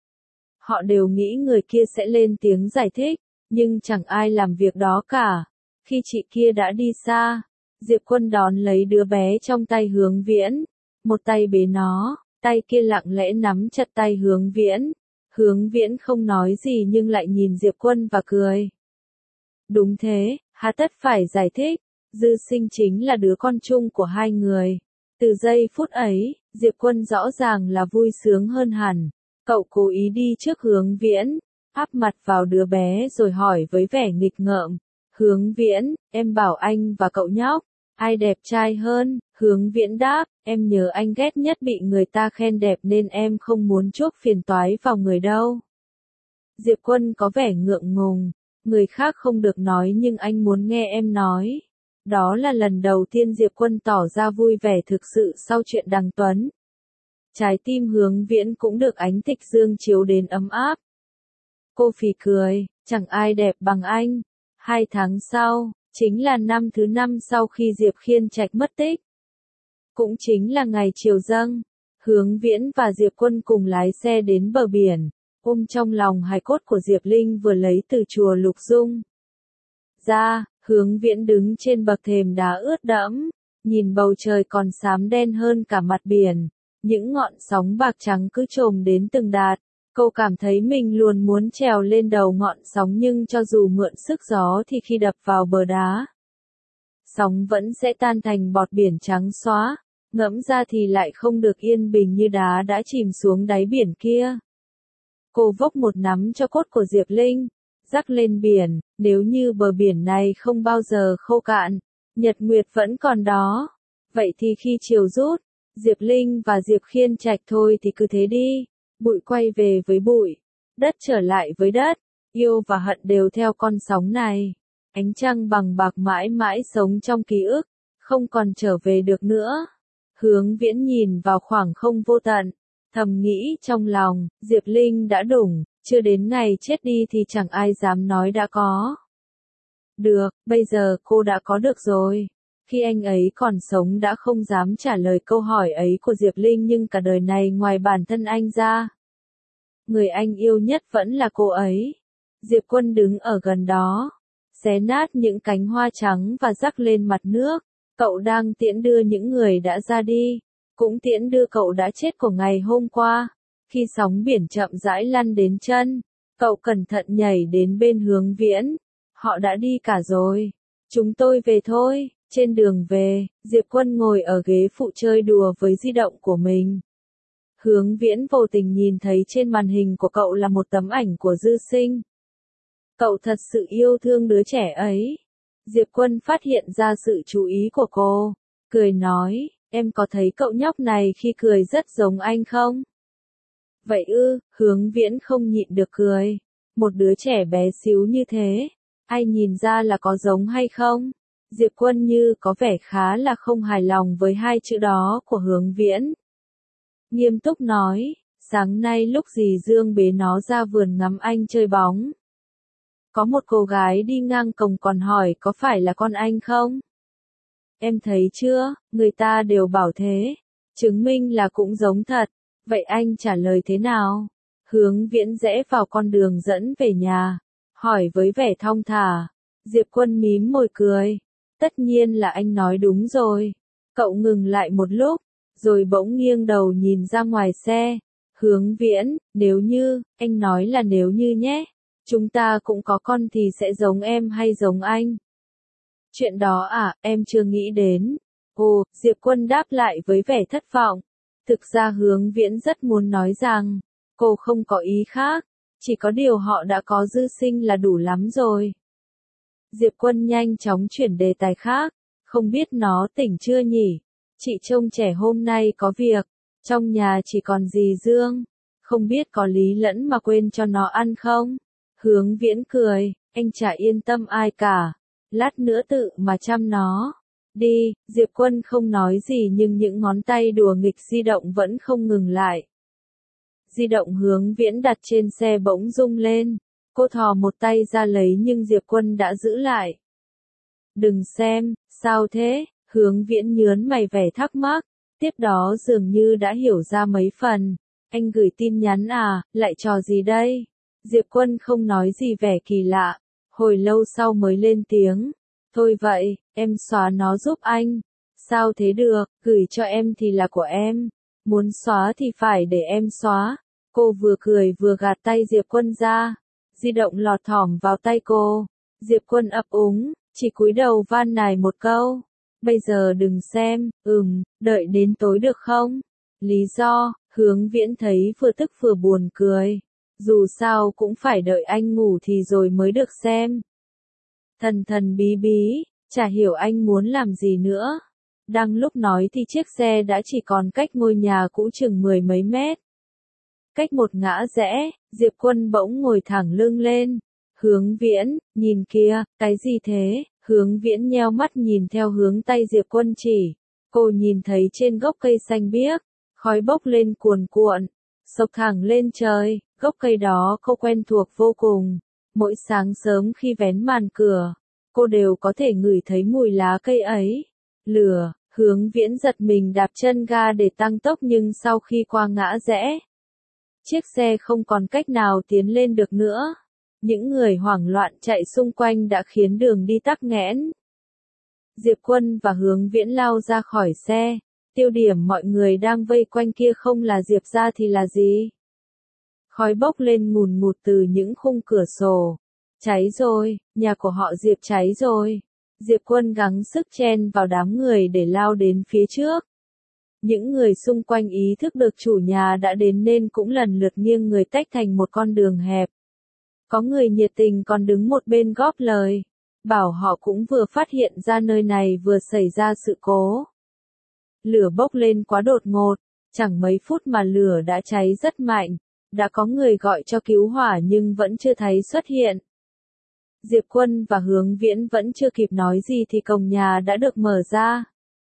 Họ đều nghĩ người kia sẽ lên tiếng giải thích, nhưng chẳng ai làm việc đó cả. Khi chị kia đã đi xa, Diệp Quân đón lấy đứa bé trong tay Hướng Viễn, một tay bế nó, tay kia lặng lẽ nắm chặt tay Hướng Viễn. Hướng Viễn không nói gì nhưng lại nhìn Diệp Quân và cười. Đúng thế, hà tất phải giải thích, Dư Sinh chính là đứa con chung của hai người. Từ giây phút ấy, Diệp Quân rõ ràng là vui sướng hơn hẳn. Cậu cố ý đi trước Hướng Viễn, áp mặt vào đứa bé rồi hỏi với vẻ nghịch ngợm. Hướng Viễn, em bảo anh và cậu nhóc, ai đẹp trai hơn? Hướng Viễn đáp, em nhớ anh ghét nhất bị người ta khen đẹp nên em không muốn chuốc phiền toái vào người đâu. Diệp Quân có vẻ ngượng ngùng, người khác không được nói nhưng anh muốn nghe em nói. Đó là lần đầu tiên Diệp Quân tỏ ra vui vẻ thực sự sau chuyện Đằng Tuấn. Trái tim Hướng Viễn cũng được ánh tịch dương chiếu đến ấm áp. Cô phì cười, chẳng ai đẹp bằng anh. 2 tháng sau, chính là năm thứ 5 sau khi Diệp Khiên Trạch mất tích. Cũng chính là ngày chiều dâng, Hướng Viễn và Diệp Quân cùng lái xe đến bờ biển, ôm trong lòng hài cốt của Diệp Linh vừa lấy từ chùa Lục Dung ra. Hướng Viễn đứng trên bậc thềm đá ướt đẫm, nhìn bầu trời còn xám đen hơn cả mặt biển, những ngọn sóng bạc trắng cứ trồm đến từng đạt, Cô cảm thấy mình luôn muốn trèo lên đầu ngọn sóng nhưng cho dù mượn sức gió thì khi đập vào bờ đá, sóng vẫn sẽ tan thành bọt biển trắng xóa, ngẫm ra thì lại không được yên bình như đá đã chìm xuống đáy biển kia. Cô vốc một nắm cho cốt của Diệp Linh, rắc lên biển, nếu như bờ biển này không bao giờ khô cạn, nhật nguyệt vẫn còn đó. Vậy thì khi chiều rút, Diệp Linh và Diệp Khiên Trạch thôi thì cứ thế đi, bụi quay về với bụi, đất trở lại với đất, yêu và hận đều theo con sóng này. Ánh trăng bằng bạc mãi mãi sống trong ký ức, không còn trở về được nữa. Hướng Viễn nhìn vào khoảng không vô tận, thầm nghĩ trong lòng, Diệp Linh đã đủng, chưa đến ngày chết đi thì chẳng ai dám nói đã có. Được, bây giờ cô đã có được rồi. Khi anh ấy còn sống đã không dám trả lời câu hỏi ấy của Diệp Linh nhưng cả đời này ngoài bản thân anh ra, người anh yêu nhất vẫn là cô ấy. Diệp Quân đứng ở gần đó, xé nát những cánh hoa trắng và rắc lên mặt nước. Cậu đang tiễn đưa những người đã ra đi, cũng tiễn đưa cậu đã chết của ngày hôm qua. Khi sóng biển chậm rãi lăn đến chân, cậu cẩn thận nhảy đến bên Hướng Viễn. Họ đã đi cả rồi. Chúng tôi về thôi. Trên đường về, Diệp Quân ngồi ở ghế phụ chơi đùa với di động của mình. Hướng Viễn vô tình nhìn thấy trên màn hình của cậu là một tấm ảnh của Dư Sinh. Cậu thật sự yêu thương đứa trẻ ấy. Diệp Quân phát hiện ra sự chú ý của cô, cười nói, em có thấy cậu nhóc này khi cười rất giống anh không? Vậy ư, Hướng Viễn không nhịn được cười. Một đứa trẻ bé xíu như thế, ai nhìn ra là có giống hay không? Diệp Quân như có vẻ khá là không hài lòng với hai chữ đó của Hướng Viễn. Nghiêm túc nói, sáng nay lúc dì Dương bế nó ra vườn ngắm anh chơi bóng, có một cô gái đi ngang cổng còn hỏi có phải là con anh không? Em thấy chưa, người ta đều bảo thế, chứng minh là cũng giống thật. Vậy anh trả lời thế nào? Hướng Viễn rẽ vào con đường dẫn về nhà, hỏi với vẻ thong thả. Diệp Quân mím môi cười. Tất nhiên là anh nói đúng rồi. Cậu ngừng lại một lúc, rồi bỗng nghiêng đầu nhìn ra ngoài xe. Hướng Viễn, nếu như, anh nói là nếu như nhé. Chúng ta cũng có con thì sẽ giống em hay giống anh? Chuyện đó à, em chưa nghĩ đến. Ồ, Diệp Quân đáp lại với vẻ thất vọng. Thực ra Hướng Viễn rất muốn nói rằng, cô không có ý khác, chỉ có điều họ đã có Dư Sinh là đủ lắm rồi. Diệp Quân nhanh chóng chuyển đề tài khác, không biết nó tỉnh chưa nhỉ? Chị trông trẻ hôm nay có việc, trong nhà chỉ còn dì Dương, không biết có lý lẫn mà quên cho nó ăn không? Hướng Viễn cười, anh chả yên tâm ai cả, lát nữa tự mà chăm nó. Đi, Diệp Quân không nói gì nhưng những ngón tay đùa nghịch di động vẫn không ngừng lại. Di động Hướng Viễn đặt trên xe bỗng rung lên, cô thò một tay ra lấy nhưng Diệp Quân đã giữ lại. Đừng xem, sao thế? Hướng Viễn nhớn mày vẻ thắc mắc, tiếp đó dường như đã hiểu ra mấy phần. Anh gửi tin nhắn à, lại trò gì đây? Diệp Quân không nói gì vẻ kỳ lạ, hồi lâu sau mới lên tiếng. Thôi vậy, em xóa nó giúp anh. Sao thế được, gửi cho em thì là của em. Muốn xóa thì phải để em xóa. Cô vừa cười vừa gạt tay Diệp Quân ra. Di động lọt thỏm vào tay cô. Diệp Quân ấp úng, chỉ cúi đầu van nài một câu. Bây giờ đừng xem, đợi đến tối được không? Lý do, Hướng Viễn thấy vừa tức vừa buồn cười. Dù sao cũng phải đợi anh ngủ thì rồi mới được xem. Thần thần bí bí, chả hiểu anh muốn làm gì nữa. Đang lúc nói thì chiếc xe đã chỉ còn cách ngôi nhà cũ chừng 10 mấy mét. Cách một ngã rẽ, Diệp Quân bỗng ngồi thẳng lưng lên. Hướng Viễn, nhìn kìa, cái gì thế? Hướng Viễn nheo mắt nhìn theo hướng tay Diệp Quân chỉ. Cô nhìn thấy trên gốc cây xanh biếc, khói bốc lên cuồn cuộn, xộc thẳng lên trời. Gốc cây đó cô quen thuộc vô cùng. Mỗi sáng sớm khi vén màn cửa, cô đều có thể ngửi thấy mùi lá cây ấy. Lửa, Hướng Viễn giật mình đạp chân ga để tăng tốc nhưng sau khi qua ngã rẽ, chiếc xe không còn cách nào tiến lên được nữa. Những người hoảng loạn chạy xung quanh đã khiến đường đi tắc nghẽn. Diệp Quân và Hướng Viễn lao ra khỏi xe. Tiêu điểm mọi người đang vây quanh kia không là Diệp gia thì là gì? Khói bốc lên ngùn ngụt từ những khung cửa sổ. Cháy rồi, nhà của họ Diệp cháy rồi. Diệp Quân gắng sức chen vào đám người để lao đến phía trước. Những người xung quanh ý thức được chủ nhà đã đến nên cũng lần lượt nghiêng người tách thành một con đường hẹp. Có người nhiệt tình còn đứng một bên góp lời, bảo họ cũng vừa phát hiện ra nơi này vừa xảy ra sự cố. Lửa bốc lên quá đột ngột, chẳng mấy phút mà lửa đã cháy rất mạnh, đã có người gọi cho cứu hỏa nhưng vẫn chưa thấy xuất hiện. Diệp Quân và Hướng Viễn vẫn chưa kịp nói gì thì cổng nhà đã được mở ra.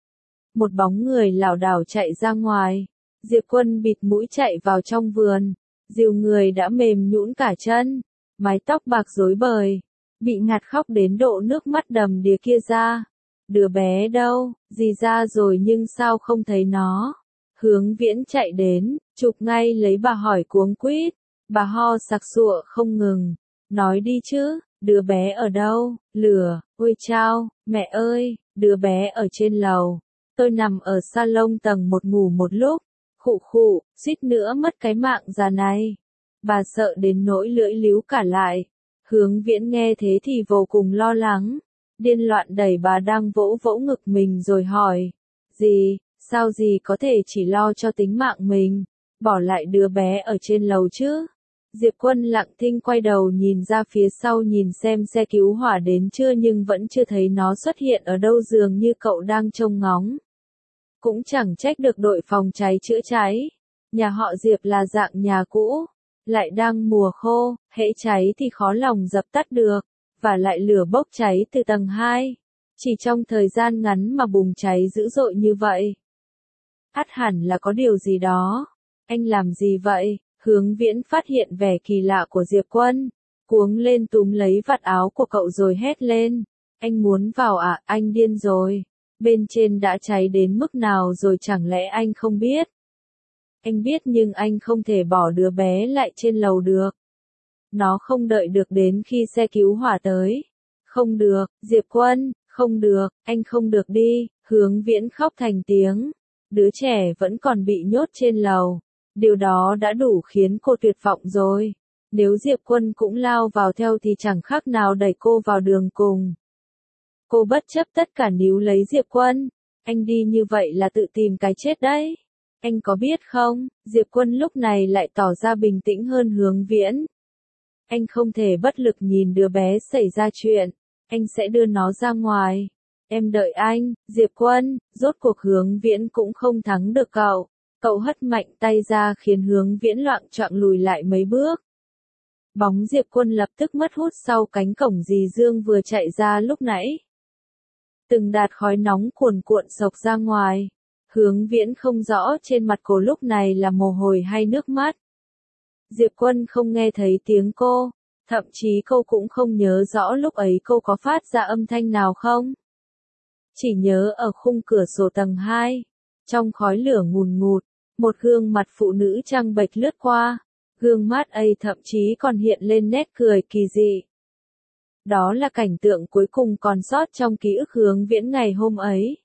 Một bóng người lảo đảo chạy ra ngoài, Diệp Quân bịt mũi chạy vào trong vườn, dìu người đã mềm nhũn cả chân, mái tóc bạc rối bời, bị ngạt khóc đến độ nước mắt đầm đìa kia ra. Đứa bé đâu, dì ra rồi nhưng sao không thấy nó? Hướng Viễn chạy đến, chụp ngay lấy bà hỏi cuống quýt, bà ho sặc sụa không ngừng, nói đi chứ, đứa bé ở đâu? Lửa, ôi chao, mẹ ơi, đứa bé ở trên lầu. Tôi nằm ở salon tầng 1 ngủ một lúc, khụ khụ, suýt nữa mất cái mạng già này. Bà sợ đến nỗi lưỡi líu cả lại. Hướng Viễn nghe thế thì vô cùng lo lắng, điên loạn đẩy bà đang vỗ vỗ ngực mình rồi hỏi, dì, sao dì có thể chỉ lo cho tính mạng mình, bỏ lại đứa bé ở trên lầu chứ? Diệp Quân lặng thinh quay đầu nhìn ra phía sau nhìn xem xe cứu hỏa đến chưa nhưng vẫn chưa thấy nó xuất hiện ở đâu, dường như cậu đang trông ngóng. Cũng chẳng trách được đội phòng cháy chữa cháy. Nhà họ Diệp là dạng nhà cũ, lại đang mùa khô, hễ cháy thì khó lòng dập tắt được, và lại lửa bốc cháy từ tầng 2. Chỉ trong thời gian ngắn mà bùng cháy dữ dội như vậy. Ắt hẳn là có điều gì đó. Anh làm gì vậy? Hướng Viễn phát hiện vẻ kỳ lạ của Diệp Quân, cuống lên túm lấy vạt áo của cậu rồi hét lên. Anh muốn vào à? Anh điên rồi. Bên trên đã cháy đến mức nào rồi chẳng lẽ anh không biết? Anh biết nhưng anh không thể bỏ đứa bé lại trên lầu được. Nó không đợi được đến khi xe cứu hỏa tới. Không được, Diệp Quân, không được, anh không được đi. Hướng Viễn khóc thành tiếng. Đứa trẻ vẫn còn bị nhốt trên lầu. Điều đó đã đủ khiến cô tuyệt vọng rồi. Nếu Diệp Quân cũng lao vào theo thì chẳng khác nào đẩy cô vào đường cùng. Cô bất chấp tất cả níu lấy Diệp Quân. Anh đi như vậy là tự tìm cái chết đấy. Anh có biết không, Diệp Quân lúc này lại tỏ ra bình tĩnh hơn Hướng Viễn. Anh không thể bất lực nhìn đứa bé xảy ra chuyện. Anh sẽ đưa nó ra ngoài. Em đợi anh, Diệp Quân. Rốt cuộc Hướng Viễn cũng không thắng được cậu. Cậu hất mạnh tay ra khiến Hướng Viễn loạng choạng lùi lại mấy bước. Bóng Diệp Quân lập tức mất hút sau cánh cổng dì Dương vừa chạy ra lúc nãy. Từng đạt khói nóng cuồn cuộn xộc ra ngoài. Hướng Viễn không rõ trên mặt cô lúc này là mồ hôi hay nước mắt. Diệp Quân không nghe thấy tiếng cô, thậm chí cô cũng không nhớ rõ lúc ấy cô có phát ra âm thanh nào không. Chỉ nhớ ở khung cửa sổ tầng 2, trong khói lửa ngùn ngụt, một gương mặt phụ nữ trăng bệch lướt qua, gương mắt ấy thậm chí còn hiện lên nét cười kỳ dị. Đó là cảnh tượng cuối cùng còn sót trong ký ức Hướng Viễn ngày hôm ấy.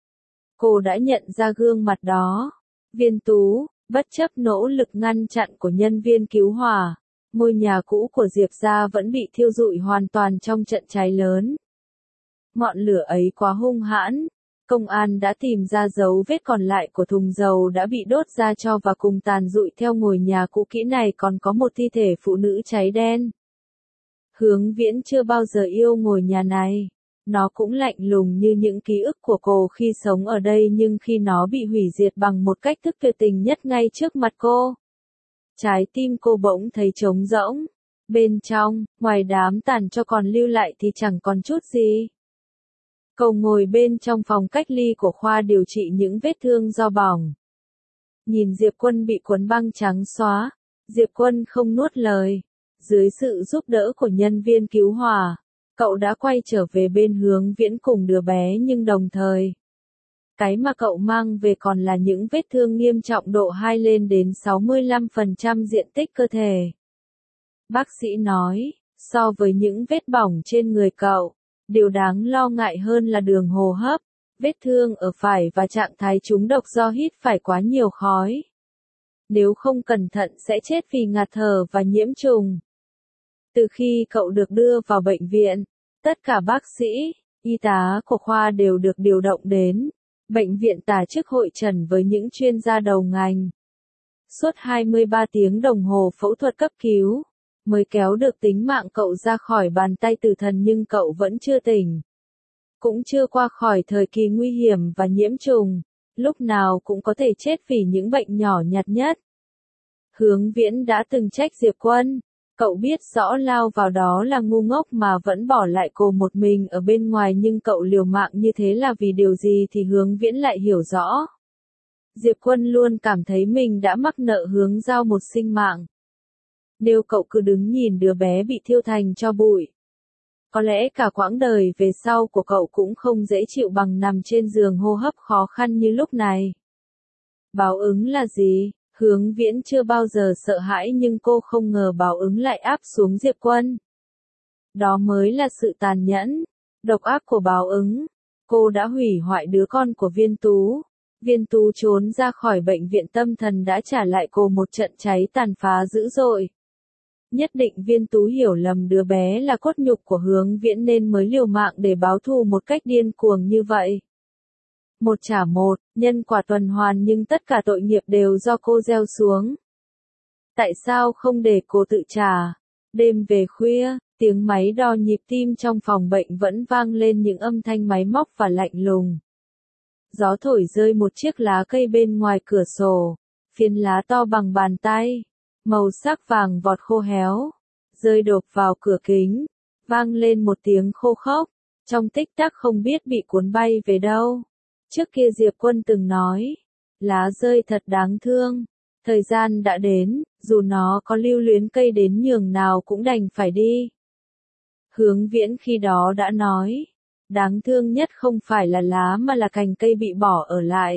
Cô đã nhận ra gương mặt đó. Viên Tú, bất chấp nỗ lực ngăn chặn của nhân viên cứu hỏa, ngôi nhà cũ của Diệp gia vẫn bị thiêu rụi hoàn toàn trong trận cháy lớn. Ngọn lửa ấy quá hung hãn. Công an đã tìm ra dấu vết còn lại của thùng dầu đã bị đốt ra cho và cùng tàn rụi theo ngôi nhà cũ kỹ này còn có một thi thể phụ nữ cháy đen. Hướng Viễn chưa bao giờ yêu ngôi nhà này. Nó cũng lạnh lùng như những ký ức của cô khi sống ở đây nhưng khi nó bị hủy diệt bằng một cách thức tuyệt tình nhất ngay trước mặt cô. Trái tim cô bỗng thấy trống rỗng. Bên trong, ngoài đám tàn cho còn lưu lại thì chẳng còn chút gì. Cậu ngồi bên trong phòng cách ly của khoa điều trị những vết thương do bỏng. Nhìn Diệp Quân bị cuốn băng trắng xóa, Diệp Quân không nuốt lời. Dưới sự giúp đỡ của nhân viên cứu hỏa, cậu đã quay trở về bên Hướng Viễn cùng đứa bé nhưng đồng thời. Cái mà cậu mang về còn là những vết thương nghiêm trọng độ 2 lên đến 65% diện tích cơ thể. Bác sĩ nói, so với những vết bỏng trên người cậu, điều đáng lo ngại hơn là đường hô hấp, vết thương ở phải và trạng thái trúng độc do hít phải quá nhiều khói. nếu không cẩn thận sẽ chết vì ngạt thở và nhiễm trùng. Từ khi cậu được đưa vào bệnh viện, tất cả bác sĩ, y tá của khoa đều được điều động đến. Bệnh viện tả chức hội trần với những chuyên gia đầu ngành. Suốt 23 tiếng đồng hồ phẫu thuật cấp cứu, mới kéo được tính mạng cậu ra khỏi bàn tay tử thần nhưng cậu vẫn chưa tỉnh. Cũng chưa qua khỏi thời kỳ nguy hiểm và nhiễm trùng, lúc nào cũng có thể chết vì những bệnh nhỏ nhặt nhất. Hướng Viễn đã từng trách Diệp Quân, cậu biết rõ lao vào đó là ngu ngốc mà vẫn bỏ lại cô một mình ở bên ngoài nhưng cậu liều mạng như thế là vì điều gì thì Hướng Viễn lại hiểu rõ. Diệp Quân luôn cảm thấy mình đã mắc nợ Hướng Giao một sinh mạng. Nếu cậu cứ đứng nhìn đứa bé bị thiêu thành tro bụi, có lẽ cả quãng đời về sau của cậu cũng không dễ chịu bằng nằm trên giường hô hấp khó khăn như lúc này. Báo ứng là gì? Hướng Viễn chưa bao giờ sợ hãi nhưng cô không ngờ báo ứng lại áp xuống Diệp Quân. Đó mới là sự tàn nhẫn, độc ác của báo ứng. Cô đã hủy hoại đứa con của Viên Tú. Viên Tú trốn ra khỏi bệnh viện tâm thần đã trả lại cô một trận cháy tàn phá dữ dội. Nhất định Viên Tú hiểu lầm đứa bé là cốt nhục của Hướng Viễn nên mới liều mạng để báo thù một cách điên cuồng như vậy. Một trả một, nhân quả tuần hoàn nhưng tất cả tội nghiệp đều do cô gieo xuống. Tại sao không để cô tự trả? Đêm về khuya, tiếng máy đo nhịp tim trong phòng bệnh vẫn vang lên những âm thanh máy móc và lạnh lùng. Gió thổi rơi một chiếc lá cây bên ngoài cửa sổ, phiến lá to bằng bàn tay, màu sắc vàng vọt khô héo, rơi đột vào cửa kính, vang lên một tiếng khô khốc, trong tích tắc không biết bị cuốn bay về đâu. Trước kia Diệp Quân từng nói, lá rơi thật đáng thương, thời gian đã đến, dù nó có lưu luyến cây đến nhường nào cũng đành phải đi. Hướng Viễn khi đó đã nói, đáng thương nhất không phải là lá mà là cành cây bị bỏ ở lại.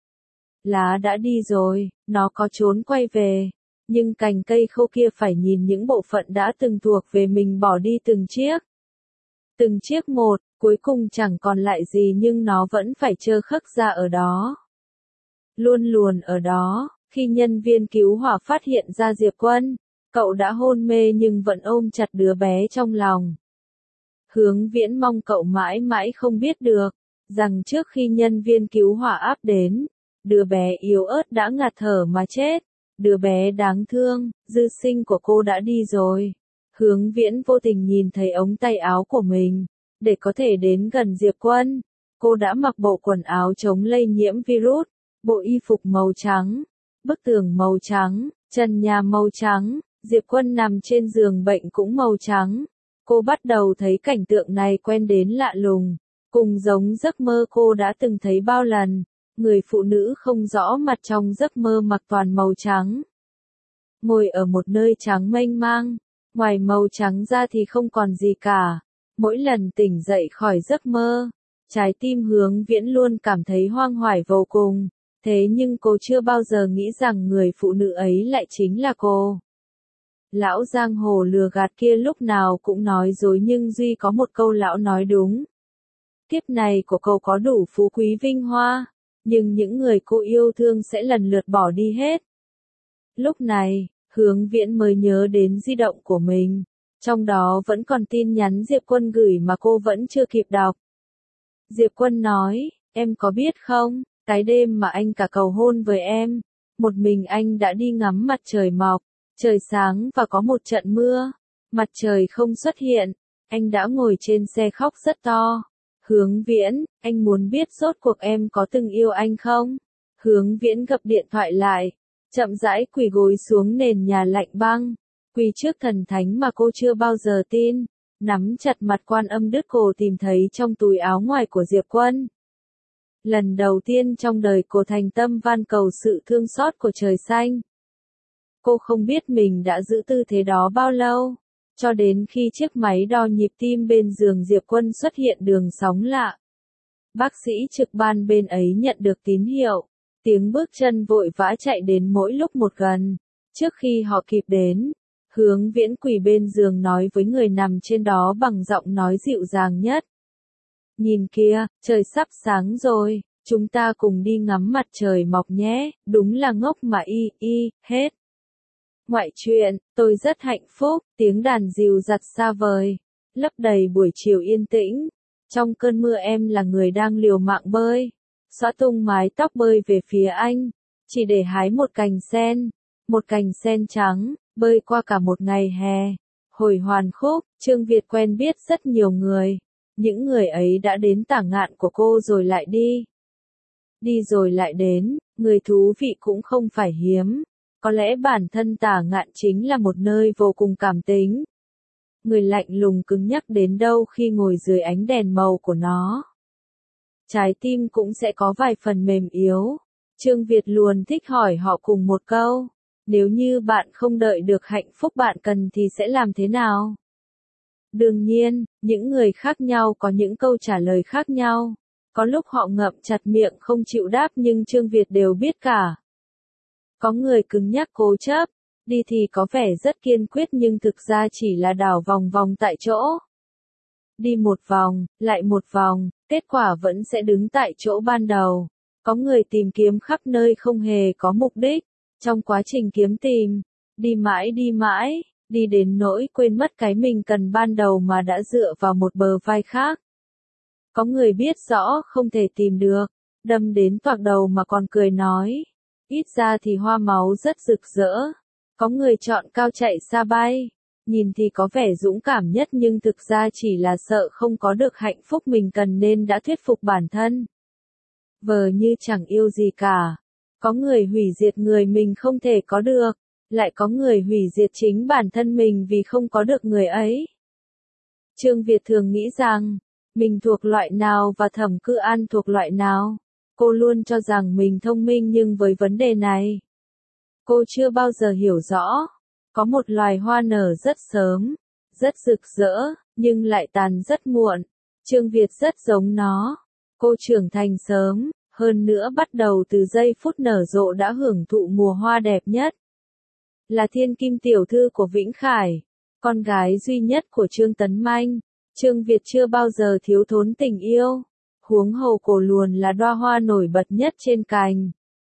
Lá đã đi rồi, nó có trốn quay về, nhưng cành cây khô kia phải nhìn những bộ phận đã từng thuộc về mình bỏ đi từng chiếc. Từng chiếc một, cuối cùng chẳng còn lại gì nhưng nó vẫn phải trơ khắc ra ở đó. Luôn luồn ở đó, khi nhân viên cứu hỏa phát hiện ra Diệp Quân, cậu đã hôn mê nhưng vẫn ôm chặt đứa bé trong lòng. Hướng Viễn mong cậu mãi mãi không biết được, rằng trước khi nhân viên cứu hỏa áp đến, đứa bé yếu ớt đã ngạt thở mà chết. Đứa bé đáng thương, dư sinh của cô đã đi rồi. Hướng Viễn vô tình nhìn thấy ống tay áo của mình. Để có thể đến gần Diệp Quân, cô đã mặc bộ quần áo chống lây nhiễm virus, bộ y phục màu trắng, bức tường màu trắng, trần nhà màu trắng, Diệp Quân nằm trên giường bệnh cũng màu trắng. Cô bắt đầu thấy cảnh tượng này quen đến lạ lùng, cùng giống giấc mơ cô đã từng thấy bao lần. Người phụ nữ không rõ mặt trong giấc mơ mặc toàn màu trắng. Ngồi ở một nơi trắng mênh mang, ngoài màu trắng ra thì không còn gì cả. Mỗi lần tỉnh dậy khỏi giấc mơ, trái tim Hướng Viễn luôn cảm thấy hoang hoải vô cùng. Thế nhưng cô chưa bao giờ nghĩ rằng người phụ nữ ấy lại chính là cô. Lão giang hồ lừa gạt kia lúc nào cũng nói dối nhưng duy có một câu lão nói đúng. Kiếp này của cô có đủ phú quý vinh hoa, nhưng những người cô yêu thương sẽ lần lượt bỏ đi hết. Lúc này, Hướng Viễn mới nhớ đến di động của mình. Trong đó vẫn còn tin nhắn Diệp Quân gửi mà cô vẫn chưa kịp đọc. Diệp Quân nói, em có biết không, cái đêm mà anh cả cầu hôn với em, một mình anh đã đi ngắm mặt trời mọc, trời sáng và có một trận mưa, mặt trời không xuất hiện, anh đã ngồi trên xe khóc rất to. Hướng Viễn, anh muốn biết rốt cuộc em có từng yêu anh không? Hướng Viễn gập điện thoại lại, chậm rãi quỳ gối xuống nền nhà lạnh băng, quỳ trước thần thánh mà cô chưa bao giờ tin, nắm chặt mặt Quan Âm đứt cổ tìm thấy trong túi áo ngoài của Diệp Quân. Lần đầu tiên trong đời cô thành tâm van cầu sự thương xót của trời xanh. Cô không biết mình đã giữ tư thế đó bao lâu, cho đến khi chiếc máy đo nhịp tim bên giường Diệp Quân xuất hiện đường sóng lạ. Bác sĩ trực ban bên ấy nhận được tín hiệu, tiếng bước chân vội vã chạy đến mỗi lúc một gần. Trước khi họ kịp đến, Hướng Viễn quỳ bên giường nói với người nằm trên đó bằng giọng nói dịu dàng nhất. Nhìn kìa, trời sắp sáng rồi, Chúng ta cùng đi ngắm mặt trời mọc nhé, đúng là ngốc mà hết. Ngoại truyện, tôi rất hạnh phúc, tiếng đàn dịu dặt xa vời, lấp đầy buổi chiều yên tĩnh. Trong cơn mưa em là người đang liều mạng bơi, xõa tung mái tóc bơi về phía anh, chỉ để hái một cành sen trắng, bơi qua cả một ngày hè. Hồi hoàn khúc, Trương Việt quen biết rất nhiều người, những người ấy đã đến tả ngạn của cô rồi lại đi. Đi rồi lại đến, người thú vị cũng không phải hiếm. Có lẽ bản thân tả ngạn chính là một nơi vô cùng cảm tính. Người lạnh lùng cứng nhắc đến đâu khi ngồi dưới ánh đèn màu của nó. Trái tim cũng sẽ có vài phần mềm yếu. Trương Việt luôn thích hỏi họ cùng một câu. Nếu như bạn không đợi được hạnh phúc bạn cần thì sẽ làm thế nào? Đương nhiên, những người khác nhau có những câu trả lời khác nhau. Có lúc họ ngậm chặt miệng không chịu đáp nhưng Trương Việt đều biết cả. Có người cứng nhắc cố chấp, đi thì có vẻ rất kiên quyết nhưng thực ra chỉ là đảo vòng vòng tại chỗ. Đi một vòng, lại một vòng, kết quả vẫn sẽ đứng tại chỗ ban đầu. Có người tìm kiếm khắp nơi không hề có mục đích. Trong quá trình kiếm tìm, đi mãi, đi đến nỗi quên mất cái mình cần ban đầu mà đã dựa vào một bờ vai khác. Có người biết rõ không thể tìm được, đâm đến toạc đầu mà còn cười nói. Ít ra thì hoa máu rất rực rỡ. Có người chọn cao chạy xa bay, nhìn thì có vẻ dũng cảm nhất nhưng thực ra chỉ là sợ không có được hạnh phúc mình cần nên đã thuyết phục bản thân. Vờ như chẳng yêu gì cả. Có người hủy diệt người mình không thể có được, lại có người hủy diệt chính bản thân mình vì không có được người ấy. Trương Việt thường nghĩ rằng, mình thuộc loại nào và Thẩm Cư An thuộc loại nào. Cô luôn cho rằng mình thông minh nhưng với vấn đề này, cô chưa bao giờ hiểu rõ. Có một loài hoa nở rất sớm, rất rực rỡ, nhưng lại tàn rất muộn. Trương Việt rất giống nó. Cô trưởng thành sớm, hơn nữa bắt đầu từ giây phút nở rộ đã hưởng thụ mùa hoa đẹp nhất. Là thiên kim tiểu thư của Vĩnh Khải, con gái duy nhất của Trương Tấn Manh, Trương Việt chưa bao giờ thiếu thốn tình yêu. Huống hồ cổ luồn là đóa hoa nổi bật nhất trên cành.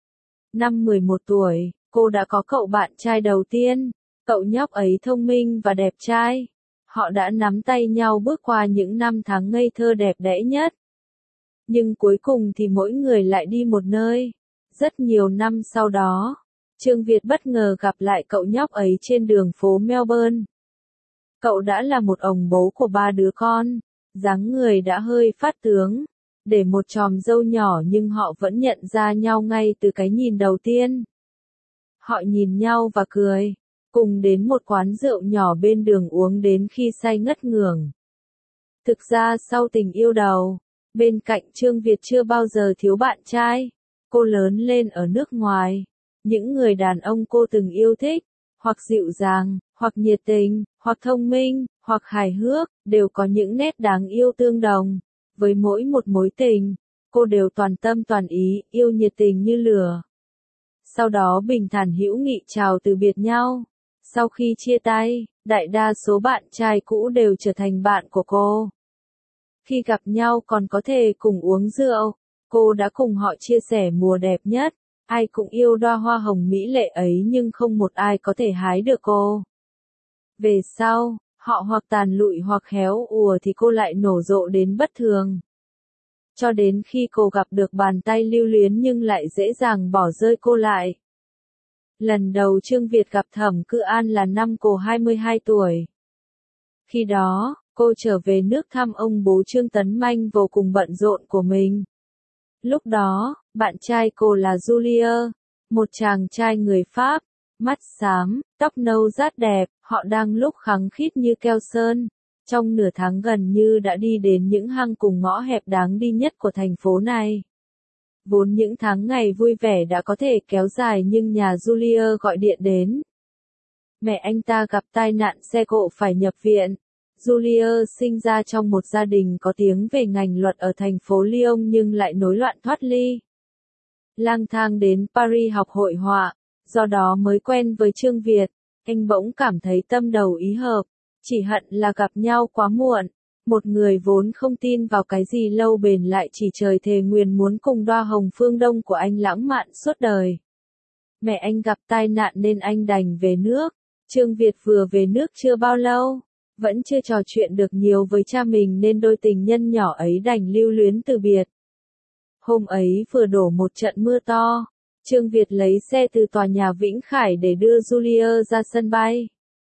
Năm 11 tuổi, cô đã có cậu bạn trai đầu tiên. Cậu nhóc ấy thông minh và đẹp trai. Họ đã nắm tay nhau bước qua những năm tháng ngây thơ đẹp đẽ nhất. Nhưng cuối cùng thì mỗi người lại đi một nơi. Rất nhiều năm sau đó, Trương Việt bất ngờ gặp lại cậu nhóc ấy trên đường phố Melbourne. Cậu đã là một ông bố của 3 đứa con, dáng người đã hơi phát tướng, để một chòm râu nhỏ nhưng họ vẫn nhận ra nhau ngay từ cái nhìn đầu tiên. Họ nhìn nhau và cười, cùng đến một quán rượu nhỏ bên đường uống đến khi say ngất ngưởng. Thực ra sau tình yêu đầu, bên cạnh Trương Việt chưa bao giờ thiếu bạn trai. Cô lớn lên ở nước ngoài. Những người đàn ông cô từng yêu thích, hoặc dịu dàng, hoặc nhiệt tình, hoặc thông minh, hoặc hài hước, đều có những nét đáng yêu tương đồng. Với mỗi một mối tình, cô đều toàn tâm toàn ý, yêu nhiệt tình như lửa. Sau đó bình thản hữu nghị chào từ biệt nhau. Sau khi chia tay, đại đa số bạn trai cũ đều trở thành bạn của cô. Khi gặp nhau còn có thể cùng uống rượu, cô đã cùng họ chia sẻ mùa đẹp nhất. Ai cũng yêu đóa hoa hồng mỹ lệ ấy nhưng không một ai có thể hái được cô. Về sau, họ hoặc tàn lụi hoặc héo ùa thì cô lại nổ rộ đến bất thường. Cho đến khi cô gặp được bàn tay lưu luyến nhưng lại dễ dàng bỏ rơi cô lại. Lần đầu Trương Việt gặp Thẩm Cư An là năm cô 22 tuổi. Khi đó, cô trở về nước thăm ông bố Trương Tấn Manh vô cùng bận rộn của mình. Lúc đó, bạn trai cô là Julia, một chàng trai người Pháp, mắt xám, tóc nâu rát đẹp, họ đang lúc khăng khít như keo sơn. Trong nửa tháng gần như đã đi đến những hang cùng ngõ hẹp đáng đi nhất của thành phố này. Vốn những tháng ngày vui vẻ đã có thể kéo dài nhưng nhà Julia gọi điện đến. Mẹ anh ta gặp tai nạn xe cộ phải nhập viện. Julia sinh ra trong một gia đình có tiếng về ngành luật ở thành phố Lyon nhưng lại nối loạn thoát ly. Lang thang đến Paris học hội họa, do đó mới quen với Trương Việt. Anh bỗng cảm thấy tâm đầu ý hợp, chỉ hận là gặp nhau quá muộn. Một người vốn không tin vào cái gì lâu bền lại chỉ trời thề nguyền muốn cùng Đoa Hồng Phương Đông của anh lãng mạn suốt đời. Mẹ anh gặp tai nạn nên anh đành về nước. Trương Việt vừa về nước chưa bao lâu, vẫn chưa trò chuyện được nhiều với cha mình nên đôi tình nhân nhỏ ấy đành lưu luyến từ biệt. Hôm ấy vừa đổ một trận mưa to, Trương Việt lấy xe từ tòa nhà Vĩnh Khải để đưa Julia ra sân bay.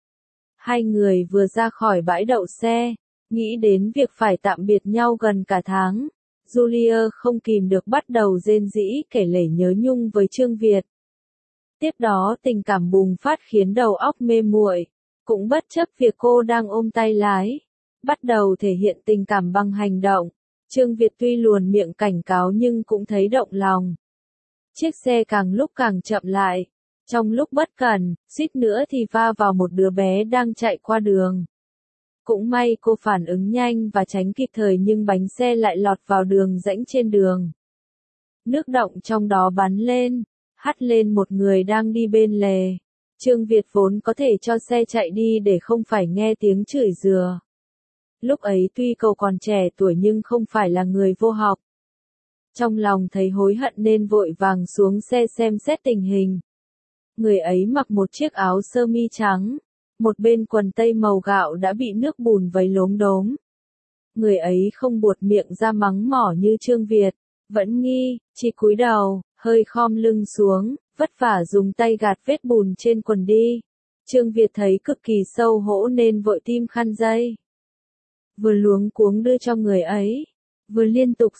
Hai người vừa ra khỏi bãi đậu xe, nghĩ đến việc phải tạm biệt nhau gần cả tháng. Julia không kìm được bắt đầu rên rỉ kể lể nhớ nhung với Trương Việt. Tiếp đó tình cảm bùng phát khiến đầu óc mê muội, cũng bất chấp việc cô đang ôm tay lái, bắt đầu thể hiện tình cảm bằng hành động. Trương Việt tuy luồn miệng cảnh cáo nhưng cũng thấy động lòng. Chiếc xe càng lúc càng chậm lại. Trong lúc bất cẩn, suýt nữa thì va vào một đứa bé đang chạy qua đường. Cũng may cô phản ứng nhanh và tránh kịp thời nhưng bánh xe lại lọt vào đường rãnh trên đường. Nước động trong đó bắn lên, hắt lên một người đang đi bên lề. Trương Việt vốn có thể cho xe chạy đi để không phải nghe tiếng chửi rủa. Lúc ấy tuy cậu còn trẻ tuổi nhưng không phải là người vô học. Trong lòng thấy hối hận nên vội vàng xuống xe xem xét tình hình. Người ấy mặc một chiếc áo sơ mi trắng, một bên quần tây màu gạo đã bị nước bùn vấy lốm đốm. Người ấy không buột miệng ra mắng mỏ như Trương Việt, vẫn nghi, chỉ cúi đầu, hơi khom lưng xuống, vất vả dùng tay gạt vết bùn trên quần đi. Trương Việt thấy cực kỳ xấu hổ nên vội tìm khăn giấy. Vừa luống cuống đưa cho người ấy, vừa liên tục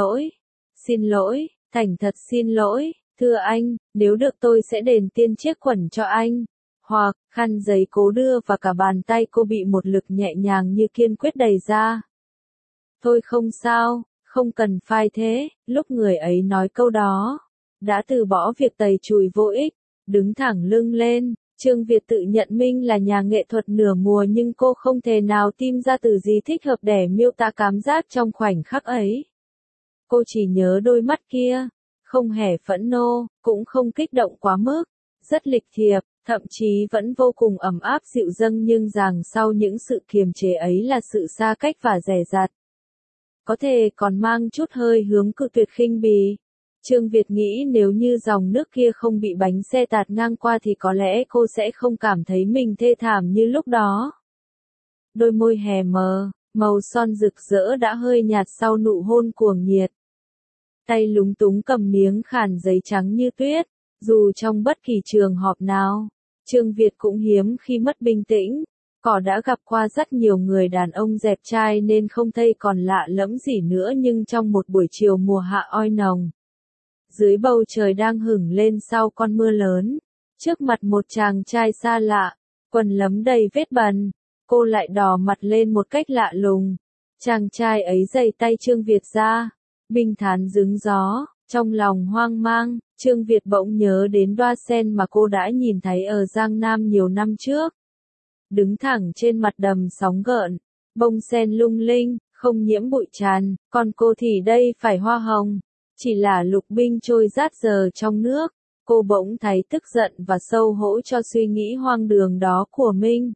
xin lỗi, thành thật xin lỗi, thưa anh, nếu được tôi sẽ đền tiền chiếc quần cho anh. Hoặc, khăn giấy cố đưa và cả bàn tay cô bị một lực nhẹ nhàng như kiên quyết đẩy ra. Thôi không sao, không cần phai thế, lúc người ấy nói câu đó, đã từ bỏ việc tẩy chùi vô ích, đứng thẳng lưng lên. Trương Việt tự nhận mình là nhà nghệ thuật nửa mùa nhưng cô không thể nào tìm ra từ gì thích hợp để miêu tả cảm giác trong khoảnh khắc ấy. Cô chỉ nhớ đôi mắt kia, không hề phẫn nộ, cũng không kích động quá mức, rất lịch thiệp, thậm chí vẫn vô cùng ấm áp dịu dâng nhưng rằng sau những sự kiềm chế ấy là sự xa cách và dè dặt. Có thể còn mang chút hơi hướng cự tuyệt khinh bỉ. Trương Việt nghĩ nếu như dòng nước kia không bị bánh xe tạt ngang qua thì có lẽ cô sẽ không cảm thấy mình thê thảm như lúc đó. Đôi môi hè mờ, màu son rực rỡ đã hơi nhạt sau nụ hôn cuồng nhiệt. Tay lúng túng cầm miếng khàn giấy trắng như tuyết, dù trong bất kỳ trường họp nào, Trương Việt cũng hiếm khi mất bình tĩnh. Cỏ đã gặp qua rất nhiều người đàn ông dẹp trai nên không thấy còn lạ lẫm gì nữa nhưng trong một buổi chiều mùa hạ oi nồng. Dưới bầu trời đang hửng lên sau con mưa lớn, trước mặt một chàng trai xa lạ, quần lấm đầy vết bẩn, cô lại đỏ mặt lên một cách lạ lùng. Chàng trai ấy giày tay Trương Việt ra, bình thản giứng gió, trong lòng hoang mang, Trương Việt bỗng nhớ đến đóa sen mà cô đã nhìn thấy ở Giang Nam nhiều năm trước. Đứng thẳng trên mặt đầm sóng gợn, bông sen lung linh, không nhiễm bụi tràn, còn cô thì đây phải hoa hồng, chỉ là lục binh trôi rát rờ trong nước. Cô bỗng thấy tức giận và xấu hổ cho suy nghĩ hoang đường đó của mình.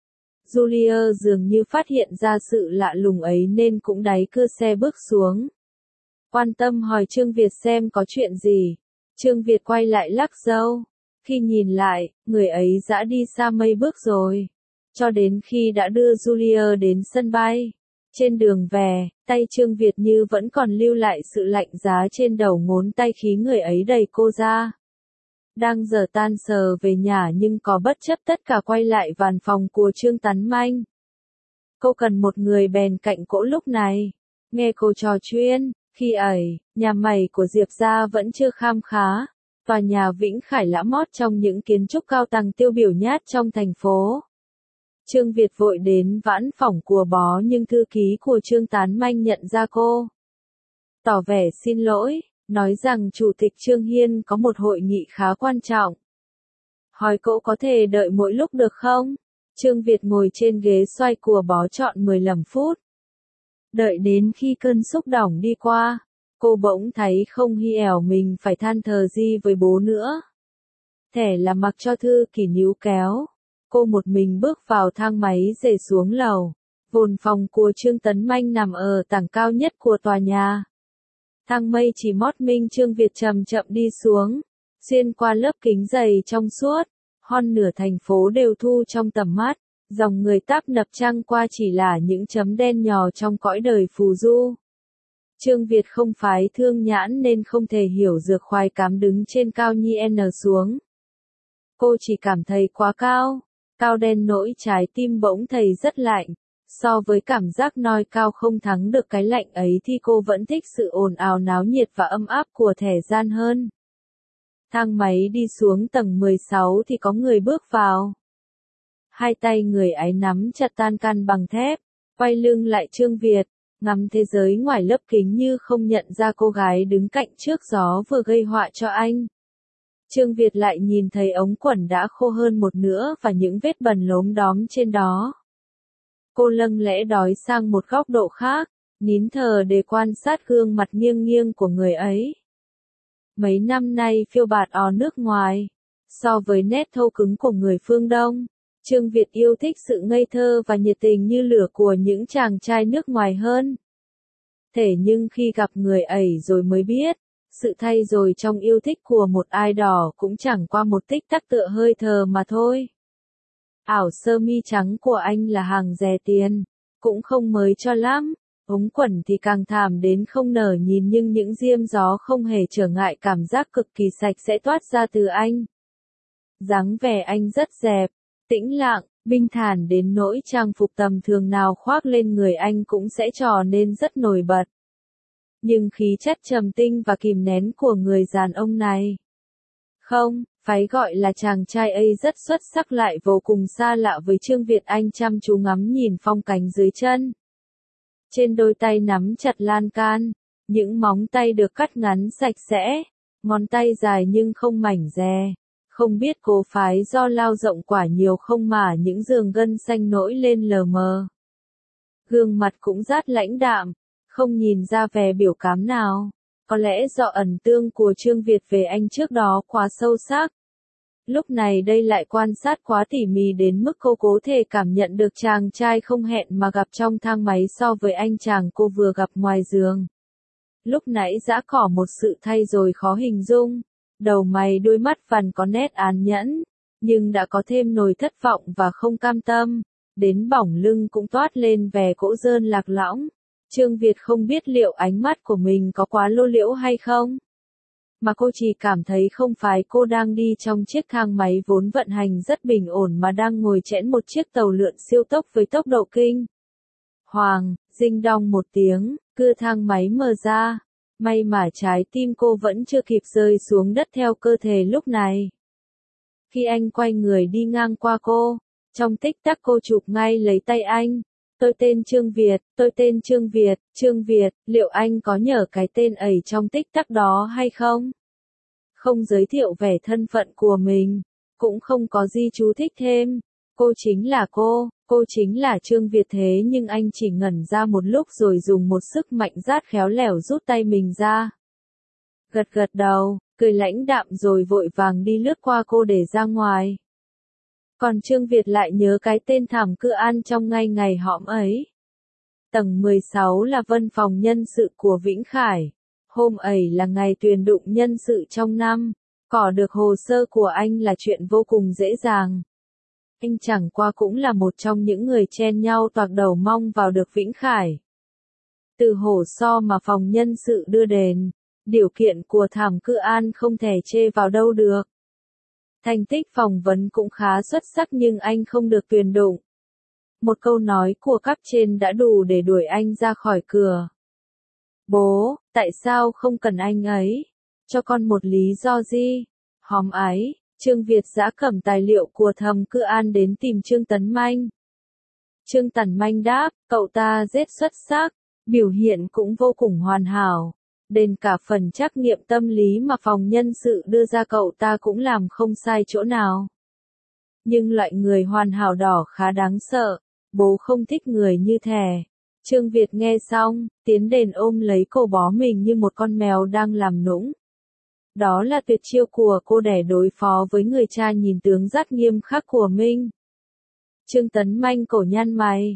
Julia dường như phát hiện ra sự lạ lùng ấy nên cũng đáy cửa xe bước xuống. Quan tâm hỏi Trương Việt xem có chuyện gì. Trương Việt quay lại lắc râu. Khi nhìn lại, người ấy đã đi xa mây bước rồi. Cho đến khi đã đưa Julia đến sân bay. Trên đường về, tay Trương Việt như vẫn còn lưu lại sự lạnh giá trên đầu ngón tay khi người ấy đẩy cô ra. Đang giờ tan sở về nhà nhưng có bất chấp tất cả quay lại văn phòng của Trương Tấn Manh. Cô cần một người bèn cạnh cỗ lúc này. Nghe cô trò chuyện, khi ấy, nhà máy của Diệp gia vẫn chưa kham khá. Tòa nhà Vĩnh Khải lã mót trong những kiến trúc cao tầng tiêu biểu nhất trong thành phố. Trương Việt vội đến vãn phòng của bó nhưng thư ký của Trương Tấn Manh nhận ra cô. Tỏ vẻ xin lỗi, nói rằng Chủ tịch Trương Hiên có một hội nghị khá quan trọng. Hỏi cậu có thể đợi mỗi lúc được không? Trương Việt ngồi trên ghế xoay của bó trọn 15 phút. Đợi đến khi cơn xúc động đi qua, cô bỗng thấy không hiểu mình phải than thở gì với bố nữa. Thẻ là mặc cho thư ký níu kéo. Cô một mình bước vào thang máy rể xuống lầu. Vồn phòng của Trương Tấn Manh nằm ở tầng cao nhất của tòa nhà. Thang mây chỉ mót minh Trương Việt chậm chậm đi xuống, xuyên qua lớp kính dày trong suốt, hơn nửa thành phố đều thu trong tầm mắt, dòng người táp nập trăng qua chỉ là những chấm đen nhỏ trong cõi đời phù du. Trương Việt không phái thương nhãn nên không thể hiểu dược khoái cám đứng trên cao nhi n xuống. Cô chỉ cảm thấy quá cao, cao đen nỗi trái tim bỗng thấy rất lạnh. So với cảm giác noi cao không thắng được cái lạnh ấy thì cô vẫn thích sự ồn ào náo nhiệt và âm áp của thẻ gian hơn. Thang máy đi xuống tầng 16 thì có người bước vào. Hai tay người ấy nắm chặt tan can bằng thép, quay lưng lại Trương Việt, ngắm thế giới ngoài lớp kính như không nhận ra cô gái đứng cạnh trước gió vừa gây họa cho anh. Trương Việt lại nhìn thấy ống quần đã khô hơn một nửa và những vết bẩn lốm đóm trên đó. Cô lâng lẽ đói sang một góc độ khác, nín thở để quan sát gương mặt nghiêng nghiêng của người ấy. Mấy năm nay phiêu bạt ở nước ngoài, so với nét thô cứng của người phương Đông, Trương Việt yêu thích sự ngây thơ và nhiệt tình như lửa của những chàng trai nước ngoài hơn. Thế nhưng khi gặp người ấy rồi mới biết, sự thay đổi trong yêu thích của một ai đó cũng chẳng qua một tích tắc tựa hơi thở mà thôi. Áo sơ mi trắng của anh là hàng rẻ tiền, cũng không mới cho lắm, ống quần thì càng thảm đến không nở nhìn nhưng những diêm gió không hề trở ngại cảm giác cực kỳ sạch sẽ toát ra từ anh. Dáng vẻ anh rất dẹp, tĩnh lặng, bình thản đến nỗi trang phục tầm thường nào khoác lên người anh cũng sẽ trở nên rất nổi bật. Nhưng khí chất trầm tinh và kìm nén của người đàn ông này, không, phải gọi là chàng trai ấy rất xuất sắc lại vô cùng xa lạ với Trương Việt. Anh chăm chú ngắm nhìn phong cảnh dưới chân. Trên đôi tay nắm chặt lan can, những móng tay được cắt ngắn sạch sẽ, ngón tay dài nhưng không mảnh dè. Không biết cô phái do lao rộng quả nhiều không mà những đường gân xanh nổi lên lờ mờ. Gương mặt cũng rất lãnh đạm, không nhìn ra vẻ biểu cảm nào. Có lẽ do ấn tượng của Trương Việt về anh trước đó quá sâu sắc. Lúc này đây lại quan sát quá tỉ mỉ đến mức cô có thể cảm nhận được chàng trai không hẹn mà gặp trong thang máy so với anh chàng cô vừa gặp ngoài giường. Lúc nãy đã có một sự thay đổi khó hình dung, đầu mày đôi mắt vằn có nét án nhẫn, nhưng đã có thêm nỗi thất vọng và không cam tâm, đến bỏng lưng cũng toát lên vẻ cỗ dơn lạc lõng. Trương Việt không biết liệu ánh mắt của mình có quá lô liễu hay không. Mà cô chỉ cảm thấy không phải cô đang đi trong chiếc thang máy vốn vận hành rất bình ổn mà đang ngồi chẽn một chiếc tàu lượn siêu tốc với tốc độ kinh hoàng. Ding đong một tiếng, cửa thang máy mở ra. May mà trái tim cô vẫn chưa kịp rơi xuống đất theo cơ thể lúc này. Khi anh quay người đi ngang qua cô, trong tích tắc cô chụp ngay lấy tay anh. Tôi tên Trương Việt, tôi tên Trương Việt, Trương Việt, liệu anh có nhớ cái tên ấy trong tích tắc đó hay không? Không giới thiệu vẻ thân phận của mình, cũng không có gì chú thích thêm. Cô chính là cô chính là Trương Việt thế nhưng anh chỉ ngẩn ra một lúc rồi dùng một sức mạnh rất khéo léo rút tay mình ra. Gật gật đầu, cười lãnh đạm rồi vội vàng đi lướt qua cô để ra ngoài. Còn Trương Việt lại nhớ cái tên Thảm Cư An trong ngay ngày họp ấy. Tầng 16 là văn phòng nhân sự của Vĩnh Khải. Hôm ấy là ngày tuyển dụng nhân sự trong năm. Có được hồ sơ của anh là chuyện vô cùng dễ dàng. Anh chẳng qua cũng là một trong những người chen nhau toạc đầu mong vào được Vĩnh Khải. Từ hồ sơ mà phòng nhân sự đưa đến, điều kiện của Thảm Cư An không thể chê vào đâu được. Thành tích phỏng vấn cũng khá xuất sắc nhưng anh không được tuyển dụng. Một câu nói của cấp trên đã đủ để đuổi anh ra khỏi cửa. Bố, tại sao không cần anh ấy? Cho con một lý do gì? Hòm ấy, Trương Việt đã cầm tài liệu của Thẩm Cư An đến tìm Trương Tấn Manh. Trương Tấn Manh đáp, cậu ta rất xuất sắc, biểu hiện cũng vô cùng hoàn hảo. Đến cả phần trắc nghiệm tâm lý mà phòng nhân sự đưa ra cậu ta cũng làm không sai chỗ nào. Nhưng loại người hoàn hảo đỏ khá đáng sợ, bố không thích người như thế. Trương Việt nghe xong, tiến đến ôm lấy cổ bó mình như một con mèo đang làm nũng. Đó là tuyệt chiêu của cô để đối phó với người cha nhìn tướng rất nghiêm khắc của mình. Trương Tấn Manh cổ nhăn mày,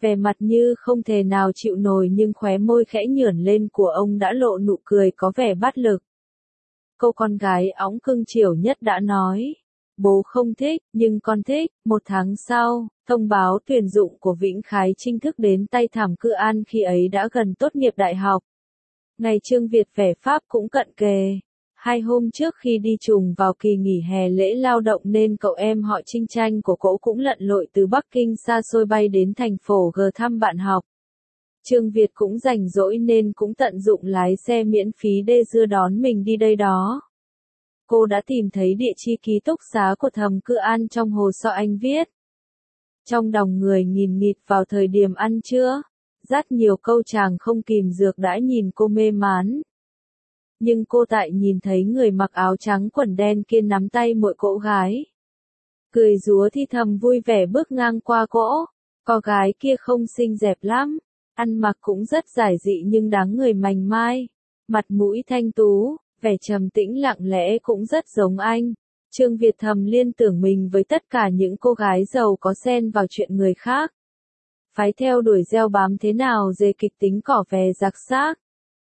Vẻ mặt như không thể nào chịu nổi nhưng khóe môi khẽ nhởn lên của ông đã lộ nụ cười có vẻ bất lực. Cô con gái óng cưng chiều nhất đã nói. Bố không thích, nhưng con thích. 1 tháng sau, thông báo tuyển dụng của Vĩnh Khái chính thức đến tay Thảm Cư An khi ấy đã gần tốt nghiệp đại học. Ngày Trương Việt về Pháp cũng cận kề. 2 hôm trước khi đi trùng vào kỳ nghỉ hè lễ lao động nên cậu em họ Trinh Tranh của cậu cũng lặn lội từ Bắc Kinh xa xôi bay đến thành phố G thăm bạn học. Trương Việt cũng rảnh rỗi nên cũng tận dụng lái xe miễn phí để đưa đón mình đi đây đó. Cô đã tìm thấy địa chỉ ký túc xá của Thẩm Cư An trong hồ sơ anh viết. Trong dòng người nghìn nghịt vào thời điểm ăn trưa, rất nhiều câu chàng không kìm được đã nhìn cô mê mán. Nhưng cô tại nhìn thấy người mặc áo trắng quần đen kia nắm tay mỗi cỗ gái. Cười rúa thì thầm vui vẻ bước ngang qua cỗ. Cô gái kia không xinh đẹp lắm, ăn mặc cũng rất giản dị nhưng dáng người mảnh mai, mặt mũi thanh tú, vẻ trầm tĩnh lặng lẽ cũng rất giống anh. Trương Việt thầm liên tưởng mình với tất cả những cô gái giàu có xen vào chuyện người khác. Phái theo đuổi gieo bám thế nào dề kịch tính cỏ về giặc xác.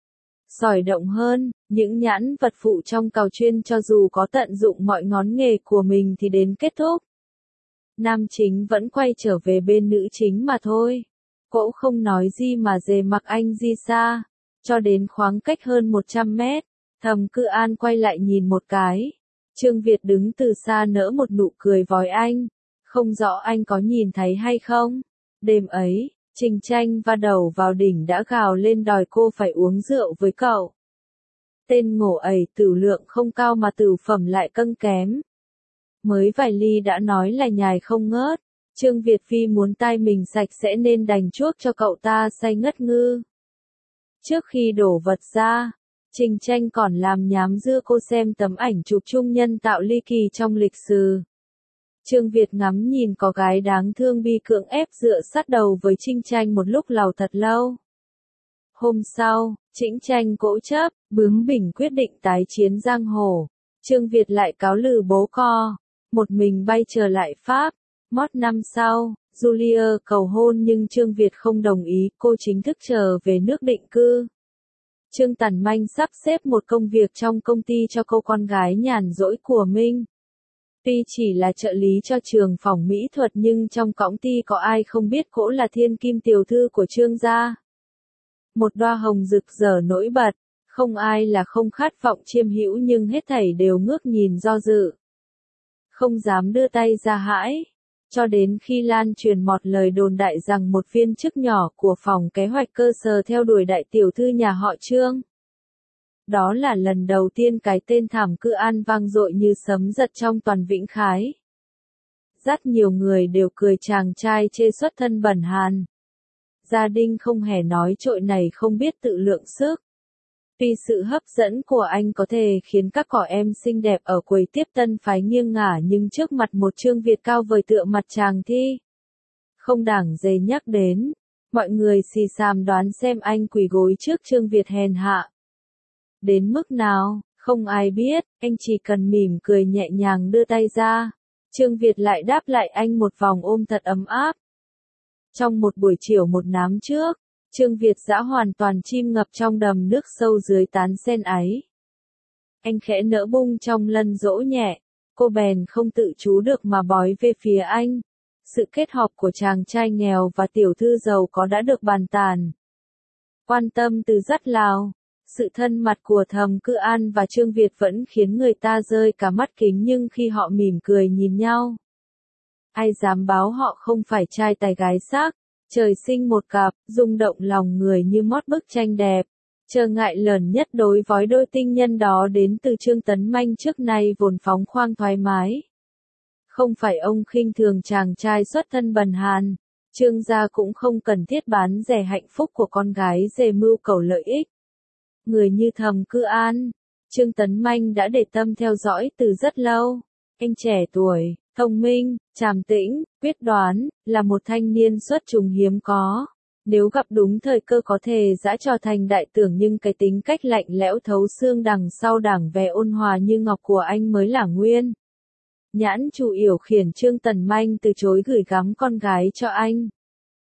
Sỏi động hơn, những nhãn vật phụ trong cào chuyên cho dù có tận dụng mọi ngón nghề của mình thì đến kết thúc. Nam chính vẫn quay trở về bên nữ chính mà thôi. Cỗ không nói gì mà dề mặc anh di xa. Cho đến khoảng cách hơn 100 mét, Thẩm Cư An quay lại nhìn một cái. Trương Việt đứng từ xa nở một nụ cười với anh. Không rõ anh có nhìn thấy hay không? Đêm ấy, Trình Tranh va đầu vào đỉnh đã gào lên đòi cô phải uống rượu với cậu. Tên ngổ ẩy tửu lượng không cao mà tửu phẩm lại cân kém. Mới vài ly đã nói là nhài không ngớt. Trương Việt vì muốn tai mình sạch sẽ nên đành chuốc cho cậu ta say ngất ngư. Trước khi đổ vật ra, Trình Tranh còn làm nhám dưa cô xem tấm ảnh chụp chung nhân tạo ly kỳ trong lịch sử. Trương Việt ngắm nhìn có gái đáng thương bị cưỡng ép dựa sát đầu với Trình Tranh một lúc lầu thật lâu. Hôm sau, Trình Tranh cỗ chấp, bướng bỉnh quyết định tái chiến giang hồ. Trương Việt lại cáo lử bố co, một mình bay trở lại Pháp. Một năm sau, Julia cầu hôn nhưng Trương Việt không đồng ý, cô chính thức trở về nước định cư. Trương Tần Manh sắp xếp một công việc trong công ty cho cô con gái nhàn rỗi của mình. Tuy chỉ là trợ lý cho trường phòng mỹ thuật nhưng trong công ty có ai không biết cô là thiên kim tiểu thư của Trương gia. Một đóa hồng rực rỡ nổi bật, không ai là không khát vọng chiêm hữu nhưng hết thảy đều ngước nhìn do dự. Không dám đưa tay ra hãi. Cho đến khi lan truyền một lời đồn đại rằng một viên chức nhỏ của phòng kế hoạch cơ sở theo đuổi đại tiểu thư nhà họ Trương. Đó là lần đầu tiên cái tên Thảm Cư An vang dội như sấm giật trong toàn Vĩnh Khái. Rất nhiều người đều cười chàng trai chê xuất thân bẩn hàn. Gia đình không hề nói trội này không biết tự lượng sức. Tuy sự hấp dẫn của anh có thể khiến các cỏ em xinh đẹp ở quầy tiếp tân phái nghiêng ngả nhưng trước mặt một Trương Việt cao vời tựa mặt chàng thi. Không đáng dè nhắc đến. Mọi người xì xàm đoán xem anh quỳ gối trước Trương Việt hèn hạ. Đến mức nào, không ai biết, anh chỉ cần mỉm cười nhẹ nhàng đưa tay ra. Trương Việt lại đáp lại anh một vòng ôm thật ấm áp. Trong một buổi chiều một nắng trước, Trương Việt đã hoàn toàn chìm ngập trong đầm nước sâu dưới tán sen ấy. Anh khẽ nở bung trong lân dỗ nhẹ, cô bèn không tự chú được mà bói về phía anh. Sự kết hợp của chàng trai nghèo và tiểu thư giàu có đã được bàn tán. Quan tâm từ rất lâu, sự thân mật của Thẩm Cư An và Trương Việt vẫn khiến người ta rơi cả mắt kính nhưng khi họ mỉm cười nhìn nhau. Ai dám báo họ không phải trai tài gái sắc. Trời sinh một cặp, rung động lòng người như mót bức tranh đẹp. Trở ngại lớn nhất đối với đôi tinh nhân đó đến từ Trương Tấn Manh trước nay vốn phóng khoáng thoải mái. Không phải ông khinh thường chàng trai xuất thân bần hàn. Trương gia cũng không cần thiết bán rẻ hạnh phúc của con gái dè mưu cầu lợi ích. Người như Thẩm Cư An, Trương Tấn Manh đã để tâm theo dõi từ rất lâu. Anh trẻ tuổi, thông minh, trầm tĩnh, quyết đoán, là một thanh niên xuất chúng hiếm có. Nếu gặp đúng thời cơ có thể sẽ trở thành đại tưởng nhưng cái tính cách lạnh lẽo thấu xương đằng sau đẳng vẻ ôn hòa như ngọc của anh mới là nguyên. Nhãn chủ yểu khiển Trương Tần Manh từ chối gửi gắm con gái cho anh.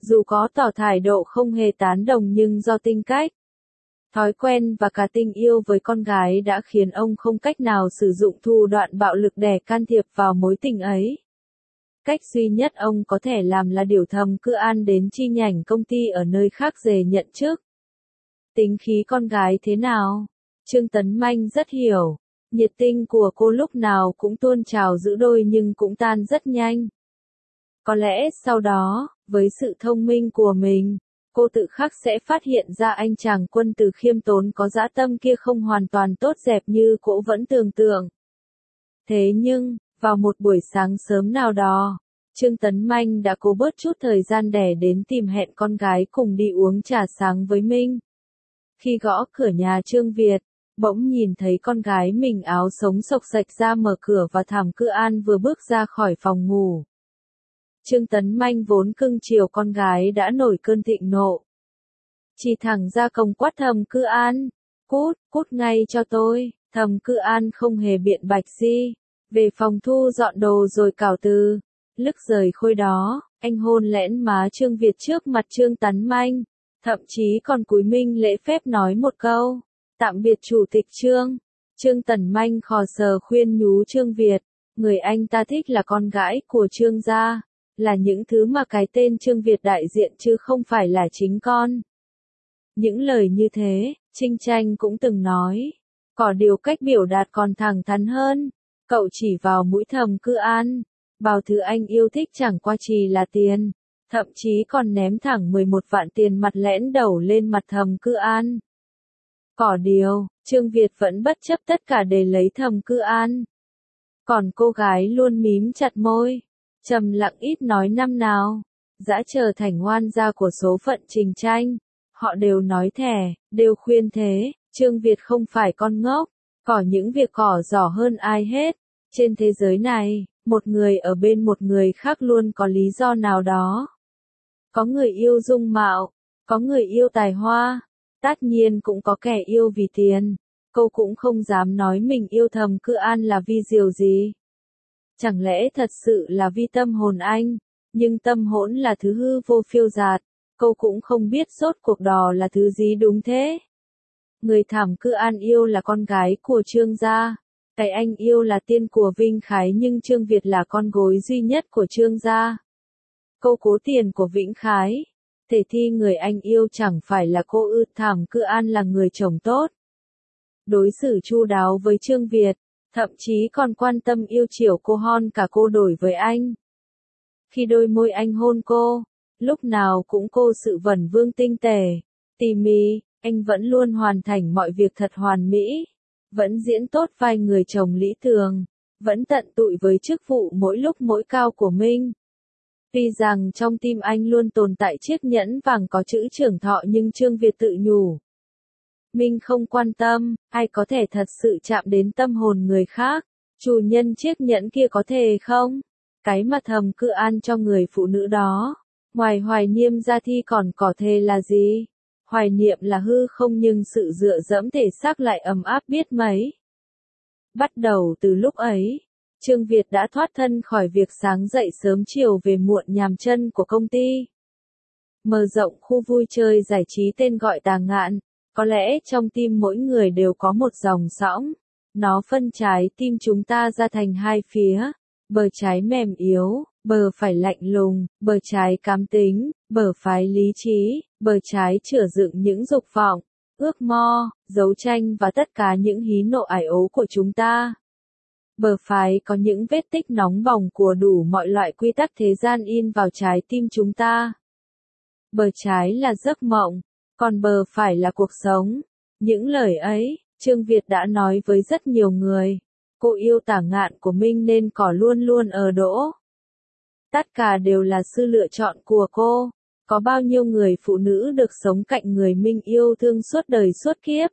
Dù có tỏ thái độ không hề tán đồng nhưng do tính cách, thói quen và cả tình yêu với con gái đã khiến ông không cách nào sử dụng thủ đoạn bạo lực để can thiệp vào mối tình ấy. Cách duy nhất ông có thể làm là điều Thầm Cư An đến chi nhánh công ty ở nơi khác để nhận chức. Tính khí con gái thế nào? Trương Tấn Manh rất hiểu. Nhiệt tình của cô lúc nào cũng tuôn trào giữ đôi nhưng cũng tan rất nhanh. Có lẽ sau đó, với sự thông minh của mình, cô tự khắc sẽ phát hiện ra anh chàng quân tử khiêm tốn có dã tâm kia không hoàn toàn tốt đẹp như cô vẫn tưởng tượng. Thế nhưng, vào một buổi sáng sớm nào đó, Trương Tấn Manh đã cố bớt chút thời gian để đến tìm hẹn con gái cùng đi uống trà sáng với Minh. Khi gõ cửa nhà Trương Việt, bỗng nhìn thấy con gái mình áo sống xộc xệch ra mở cửa và Thẩm Cư An vừa bước ra khỏi phòng ngủ. Trương Tấn Manh vốn cưng chiều con gái đã nổi cơn thịnh nộ. Chỉ thẳng ra cổng quát Thẩm Cư An, cút ngay cho tôi. Thẩm Cư An không hề biện bạch gì, về phòng thu dọn đồ rồi cáo từ. Lúc rời khôi đó, anh hôn lén má Trương Việt trước mặt Trương Tấn Manh, thậm chí còn cúi mình lễ phép nói một câu, tạm biệt chủ tịch Trương. Trương Tấn Manh khò sờ khuyên nhủ Trương Việt, người anh ta thích là con gái của Trương gia, là những thứ mà cái tên Trương Việt đại diện chứ không phải là chính con. Những lời như thế, Trinh Tranh cũng từng nói, có điều cách biểu đạt còn thẳng thắn hơn. Cậu chỉ vào mũi Thẩm Cư An, bao thứ anh yêu thích chẳng qua chỉ là tiền, thậm chí còn ném thẳng 11 vạn tiền mặt lẽn đầu lên mặt Thẩm Cư An. Có điều, Trương Việt vẫn bất chấp tất cả để lấy Thẩm Cư An. Còn cô gái luôn mím chặt môi, trầm lặng ít nói năm nào, dã trở thành oan gia của số phận Trình Tranh. Họ đều nói thẻ, đều khuyên thế, Trương Việt không phải con ngốc, có những việc cỏ giỏ hơn ai hết. Trên thế giới này, một người ở bên một người khác luôn có lý do nào đó. Có người yêu dung mạo, có người yêu tài hoa, tất nhiên cũng có kẻ yêu vì tiền. Cô cũng không dám nói mình yêu Thẩm Cư An là vì điều gì. Chẳng lẽ thật sự là vì tâm hồn anh, nhưng tâm hồn là thứ hư vô phiêu dạt, cô cũng không biết rốt cuộc đó là thứ gì đúng thế. Người Thẩm Cư An yêu là con gái của Trương gia. Cái anh yêu là tiên của Vinh Khái nhưng Trương Việt là con gối duy nhất của Trương gia. Cô cố tiền của Vĩnh Khái. Thế thì người anh yêu chẳng phải là cô ư? Thẩm Cư An là người chồng tốt. Đối xử chu đáo với Trương Việt, thậm chí còn quan tâm yêu chiều cô hơn cả cô đổi với anh. Khi đôi môi anh hôn cô, lúc nào cũng cô sự vẩn vương tinh tề, tỉ mỉ, anh vẫn luôn hoàn thành mọi việc thật hoàn mỹ. Vẫn diễn tốt vai người chồng lý tưởng, vẫn tận tụy với chức vụ mỗi lúc mỗi cao của mình. Tuy rằng trong tim anh luôn tồn tại chiếc nhẫn vàng có chữ trưởng thọ nhưng Trương Việt tự nhủ. Mình không quan tâm, ai có thể thật sự chạm đến tâm hồn người khác, chủ nhân chiếc nhẫn kia có thể không? Cái mà Thẩm Cư An cho người phụ nữ đó, ngoài hoài niệm ra thì còn có thể là gì? Hoài niệm là hư không nhưng sự dựa dẫm thể xác lại ấm áp biết mấy. Bắt đầu từ lúc ấy, Trương Việt đã thoát thân khỏi việc sáng dậy sớm chiều về muộn nhàm chân của công ty. Mở rộng khu vui chơi giải trí tên gọi Tà Ngạn, có lẽ trong tim mỗi người đều có một dòng sõng. Nó phân trái tim chúng ta ra thành hai phía, bờ trái mềm yếu, bờ phải lạnh lùng, bờ trái cám tính, bờ phải lý trí, bờ trái chữa dựng những dục vọng, ước mơ, đấu tranh và tất cả những hí nộ ải ố của chúng ta. Bờ phải có những vết tích nóng bỏng của đủ mọi loại quy tắc thế gian in vào trái tim chúng ta. Bờ trái là giấc mộng, còn bờ phải là cuộc sống. Những lời ấy, Trương Việt đã nói với rất nhiều người. Cô yêu Tả Ngạn của mình nên cỏ luôn luôn ở đỗ. Tất cả đều là sự lựa chọn của cô. Có bao nhiêu người phụ nữ được sống cạnh người mình yêu thương suốt đời suốt kiếp?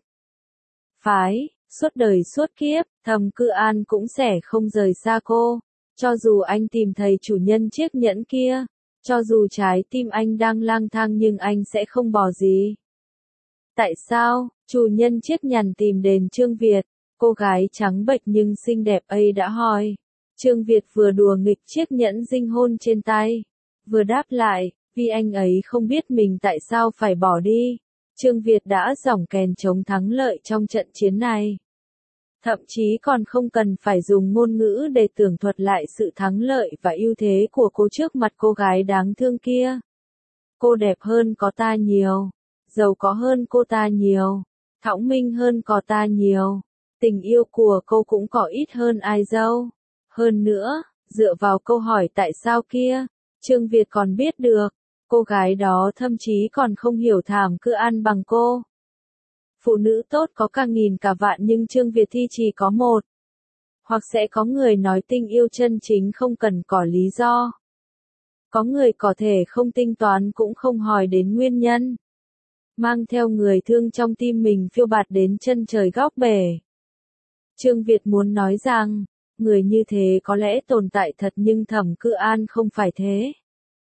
Phái, suốt đời suốt kiếp, Thẩm Cư An cũng sẽ không rời xa cô. Cho dù anh tìm thấy chủ nhân chiếc nhẫn kia, cho dù trái tim anh đang lang thang nhưng anh sẽ không bỏ gì. Tại sao, chủ nhân chiếc nhẫn tìm đến Trương Việt, cô gái trắng bệch nhưng xinh đẹp ấy đã hỏi. Trương Việt vừa đùa nghịch chiếc nhẫn dinh hôn trên tay, vừa đáp lại, Vì anh ấy không biết mình tại sao phải bỏ đi. Trương Việt đã giỏng kèn chống thắng lợi trong trận chiến này. Thậm chí còn không cần phải dùng ngôn ngữ để tường thuật lại sự thắng lợi và ưu thế của cô trước mặt cô gái đáng thương kia. Cô đẹp hơn có ta nhiều, giàu có hơn cô ta nhiều, thõng minh hơn có ta nhiều, tình yêu của cô cũng có ít hơn ai dâu. Hơn nữa, dựa vào câu hỏi tại sao kia, Trương Việt còn biết được, cô gái đó thậm chí còn không hiểu Thảm Cư An bằng cô. Phụ nữ tốt có cả nghìn cả vạn nhưng Trương Việt thì chỉ có một. Hoặc sẽ có người nói tình yêu chân chính không cần có lý do. Có người có thể không tính toán cũng không hỏi đến nguyên nhân. Mang theo người thương trong tim mình phiêu bạt đến chân trời góc bể. Trương Việt muốn nói rằng, người như thế có lẽ tồn tại thật nhưng Thẩm Cư An không phải thế.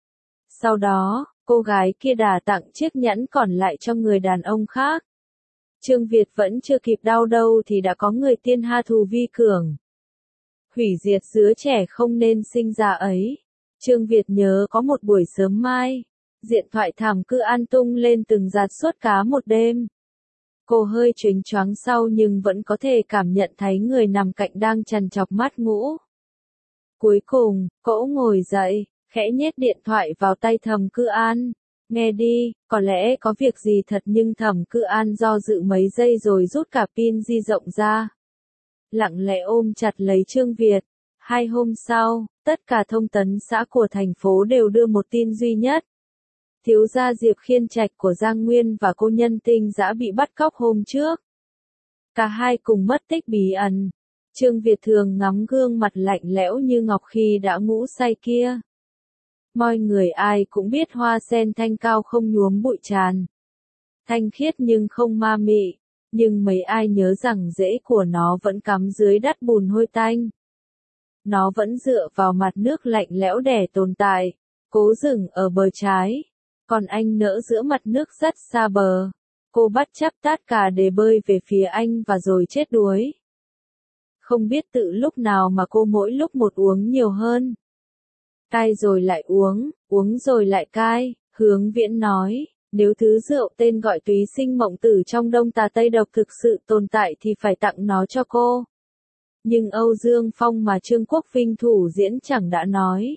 Sau đó, cô gái kia đã tặng chiếc nhẫn còn lại cho người đàn ông khác. Trương Việt vẫn chưa kịp đau đâu thì đã có người tiên ha thù vi cường. Hủy diệt đứa trẻ không nên sinh ra ấy. Trương Việt nhớ có một buổi sớm mai, điện thoại Thảm Cư An tung lên từng giạt suốt cá một đêm. Cô hơi choáng choáng sau nhưng vẫn có thể cảm nhận thấy người nằm cạnh đang trằn trọc mắt ngủ. Cuối cùng, cậu ngồi dậy, khẽ nhét điện thoại vào tay Thẩm Cư An. Nghe đi, có lẽ có việc gì thật nhưng Thẩm Cư An do dự mấy giây rồi rút cả pin di động ra. Lặng lẽ ôm chặt lấy Trương Việt. 2 hôm sau, tất cả thông tấn xã của thành phố đều đưa một tin duy nhất. Thiếu gia Diệp Khiên Trạch của Giang Nguyên và cô Nhân Tinh đã bị bắt cóc hôm trước. Cả hai cùng mất tích bí ẩn. Trương Việt thường ngắm gương mặt lạnh lẽo như ngọc khi đã ngủ say kia. Mọi người ai cũng biết hoa sen thanh cao không nhuốm bụi tràn. Thanh khiết nhưng không ma mị, nhưng mấy ai nhớ rằng rễ của nó vẫn cắm dưới đất bùn hôi tanh. Nó vẫn dựa vào mặt nước lạnh lẽo để tồn tại, cố dừng ở bờ trái. Còn anh nỡ giữa mặt nước rất xa bờ. Cô bắt chắp tất cả để bơi về phía anh và rồi chết đuối. Không biết tự lúc nào mà cô mỗi lúc một uống nhiều hơn. Cai rồi lại uống rồi lại cai, Hướng Viễn nói, nếu thứ rượu tên gọi túy sinh mộng tử trong Đông Tà Tây Độc thực sự tồn tại thì phải tặng nó cho cô. Nhưng Âu Dương Phong mà Trương Quốc Vinh thủ diễn chẳng đã nói.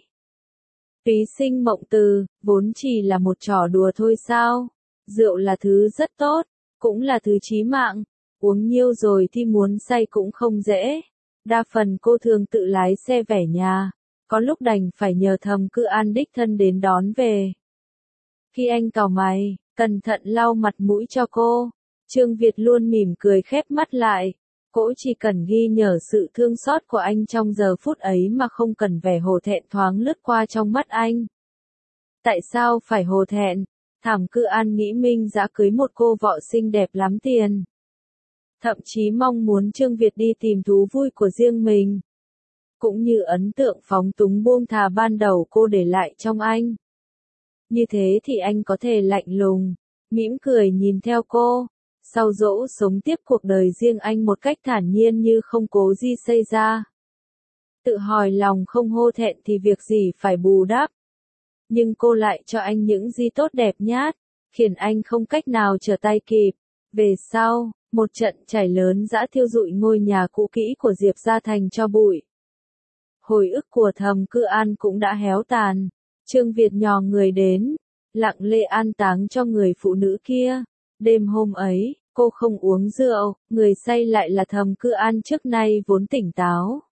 Túy sinh mộng từ, vốn chỉ là một trò đùa thôi sao? Rượu là thứ rất tốt, cũng là thứ chí mạng, uống nhiều rồi thì muốn say cũng không dễ. Đa phần cô thường tự lái xe về nhà, có lúc đành phải nhờ Thẩm Cư An đích thân đến đón về. Khi anh cau mày, cẩn thận lau mặt mũi cho cô, Trương Việt luôn mỉm cười khép mắt lại. Cô chỉ cần ghi nhớ sự thương xót của anh trong giờ phút ấy mà không cần vẻ hổ thẹn thoáng lướt qua trong mắt anh. Tại sao phải hổ thẹn? Thẩm Cư An nghĩ mình đã cưới một cô vợ xinh đẹp lắm tiền. Thậm chí mong muốn Trương Việt đi tìm thú vui của riêng mình. Cũng như ấn tượng phóng túng buông thà ban đầu cô để lại trong anh. Như thế thì anh có thể lạnh lùng, mỉm cười nhìn theo cô. Sau dỗ sống tiếp cuộc đời riêng anh một cách thản nhiên như không cố gì xảy ra. Tự hỏi lòng không hổ thẹn thì việc gì phải bù đắp. Nhưng cô lại cho anh những gì tốt đẹp nhất, khiến anh không cách nào trở tay kịp. Về sau, một trận cháy lớn đã thiêu rụi ngôi nhà cũ kỹ của Diệp gia thành cho bụi. Hồi ức của Thẩm Cư An cũng đã héo tàn. Trương Việt nhò người đến, lặng lẽ an táng cho người phụ nữ kia. Đêm hôm ấy, cô không uống rượu, người say lại là Thẩm Cư An trước nay vốn tỉnh táo.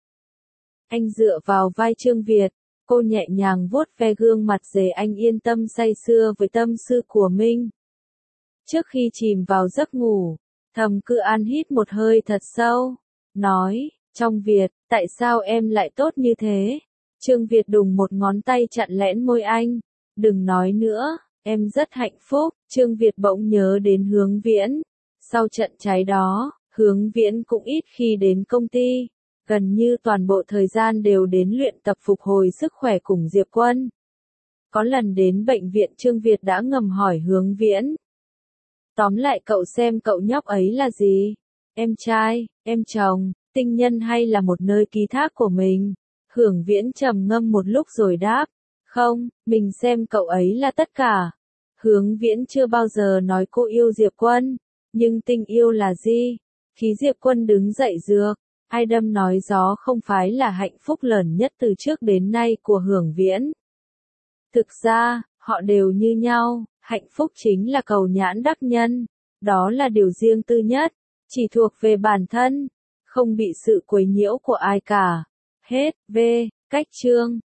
Anh dựa vào vai Trương Việt, cô nhẹ nhàng vuốt ve gương mặt để anh yên tâm say sưa với tâm sự của mình. Trước khi chìm vào giấc ngủ, Thẩm Cư An hít một hơi thật sâu, nói, trong Việt, tại sao em lại tốt như thế? Trương Việt đùng một ngón tay chặn lẽn môi anh, đừng nói nữa, em rất hạnh phúc. Trương Việt bỗng nhớ đến Hướng Viễn. Sau trận cháy đó, Hướng Viễn cũng ít khi đến công ty, gần như toàn bộ thời gian đều đến luyện tập phục hồi sức khỏe cùng Diệp Quân. Có lần đến bệnh viện Trương Việt đã ngầm hỏi Hướng Viễn. Tóm lại cậu xem cậu nhóc ấy là gì? Em trai, em chồng, tình nhân hay là một nơi ký thác của mình? Hướng Viễn trầm ngâm một lúc rồi đáp, Không, mình xem cậu ấy là tất cả. Hướng Viễn chưa bao giờ nói cô yêu Diệp Quân. Nhưng tình yêu là gì? Khi Diệp Quân đứng dậy dược, ai đâm nói gió không phải là hạnh phúc lớn nhất từ trước đến nay của Hướng Viễn. Thực ra, họ đều như nhau, hạnh phúc chính là cầu nhãn đắc nhân. Đó là điều riêng tư nhất, chỉ thuộc về bản thân, không bị sự quấy nhiễu của ai cả. Hết, V, cách chương.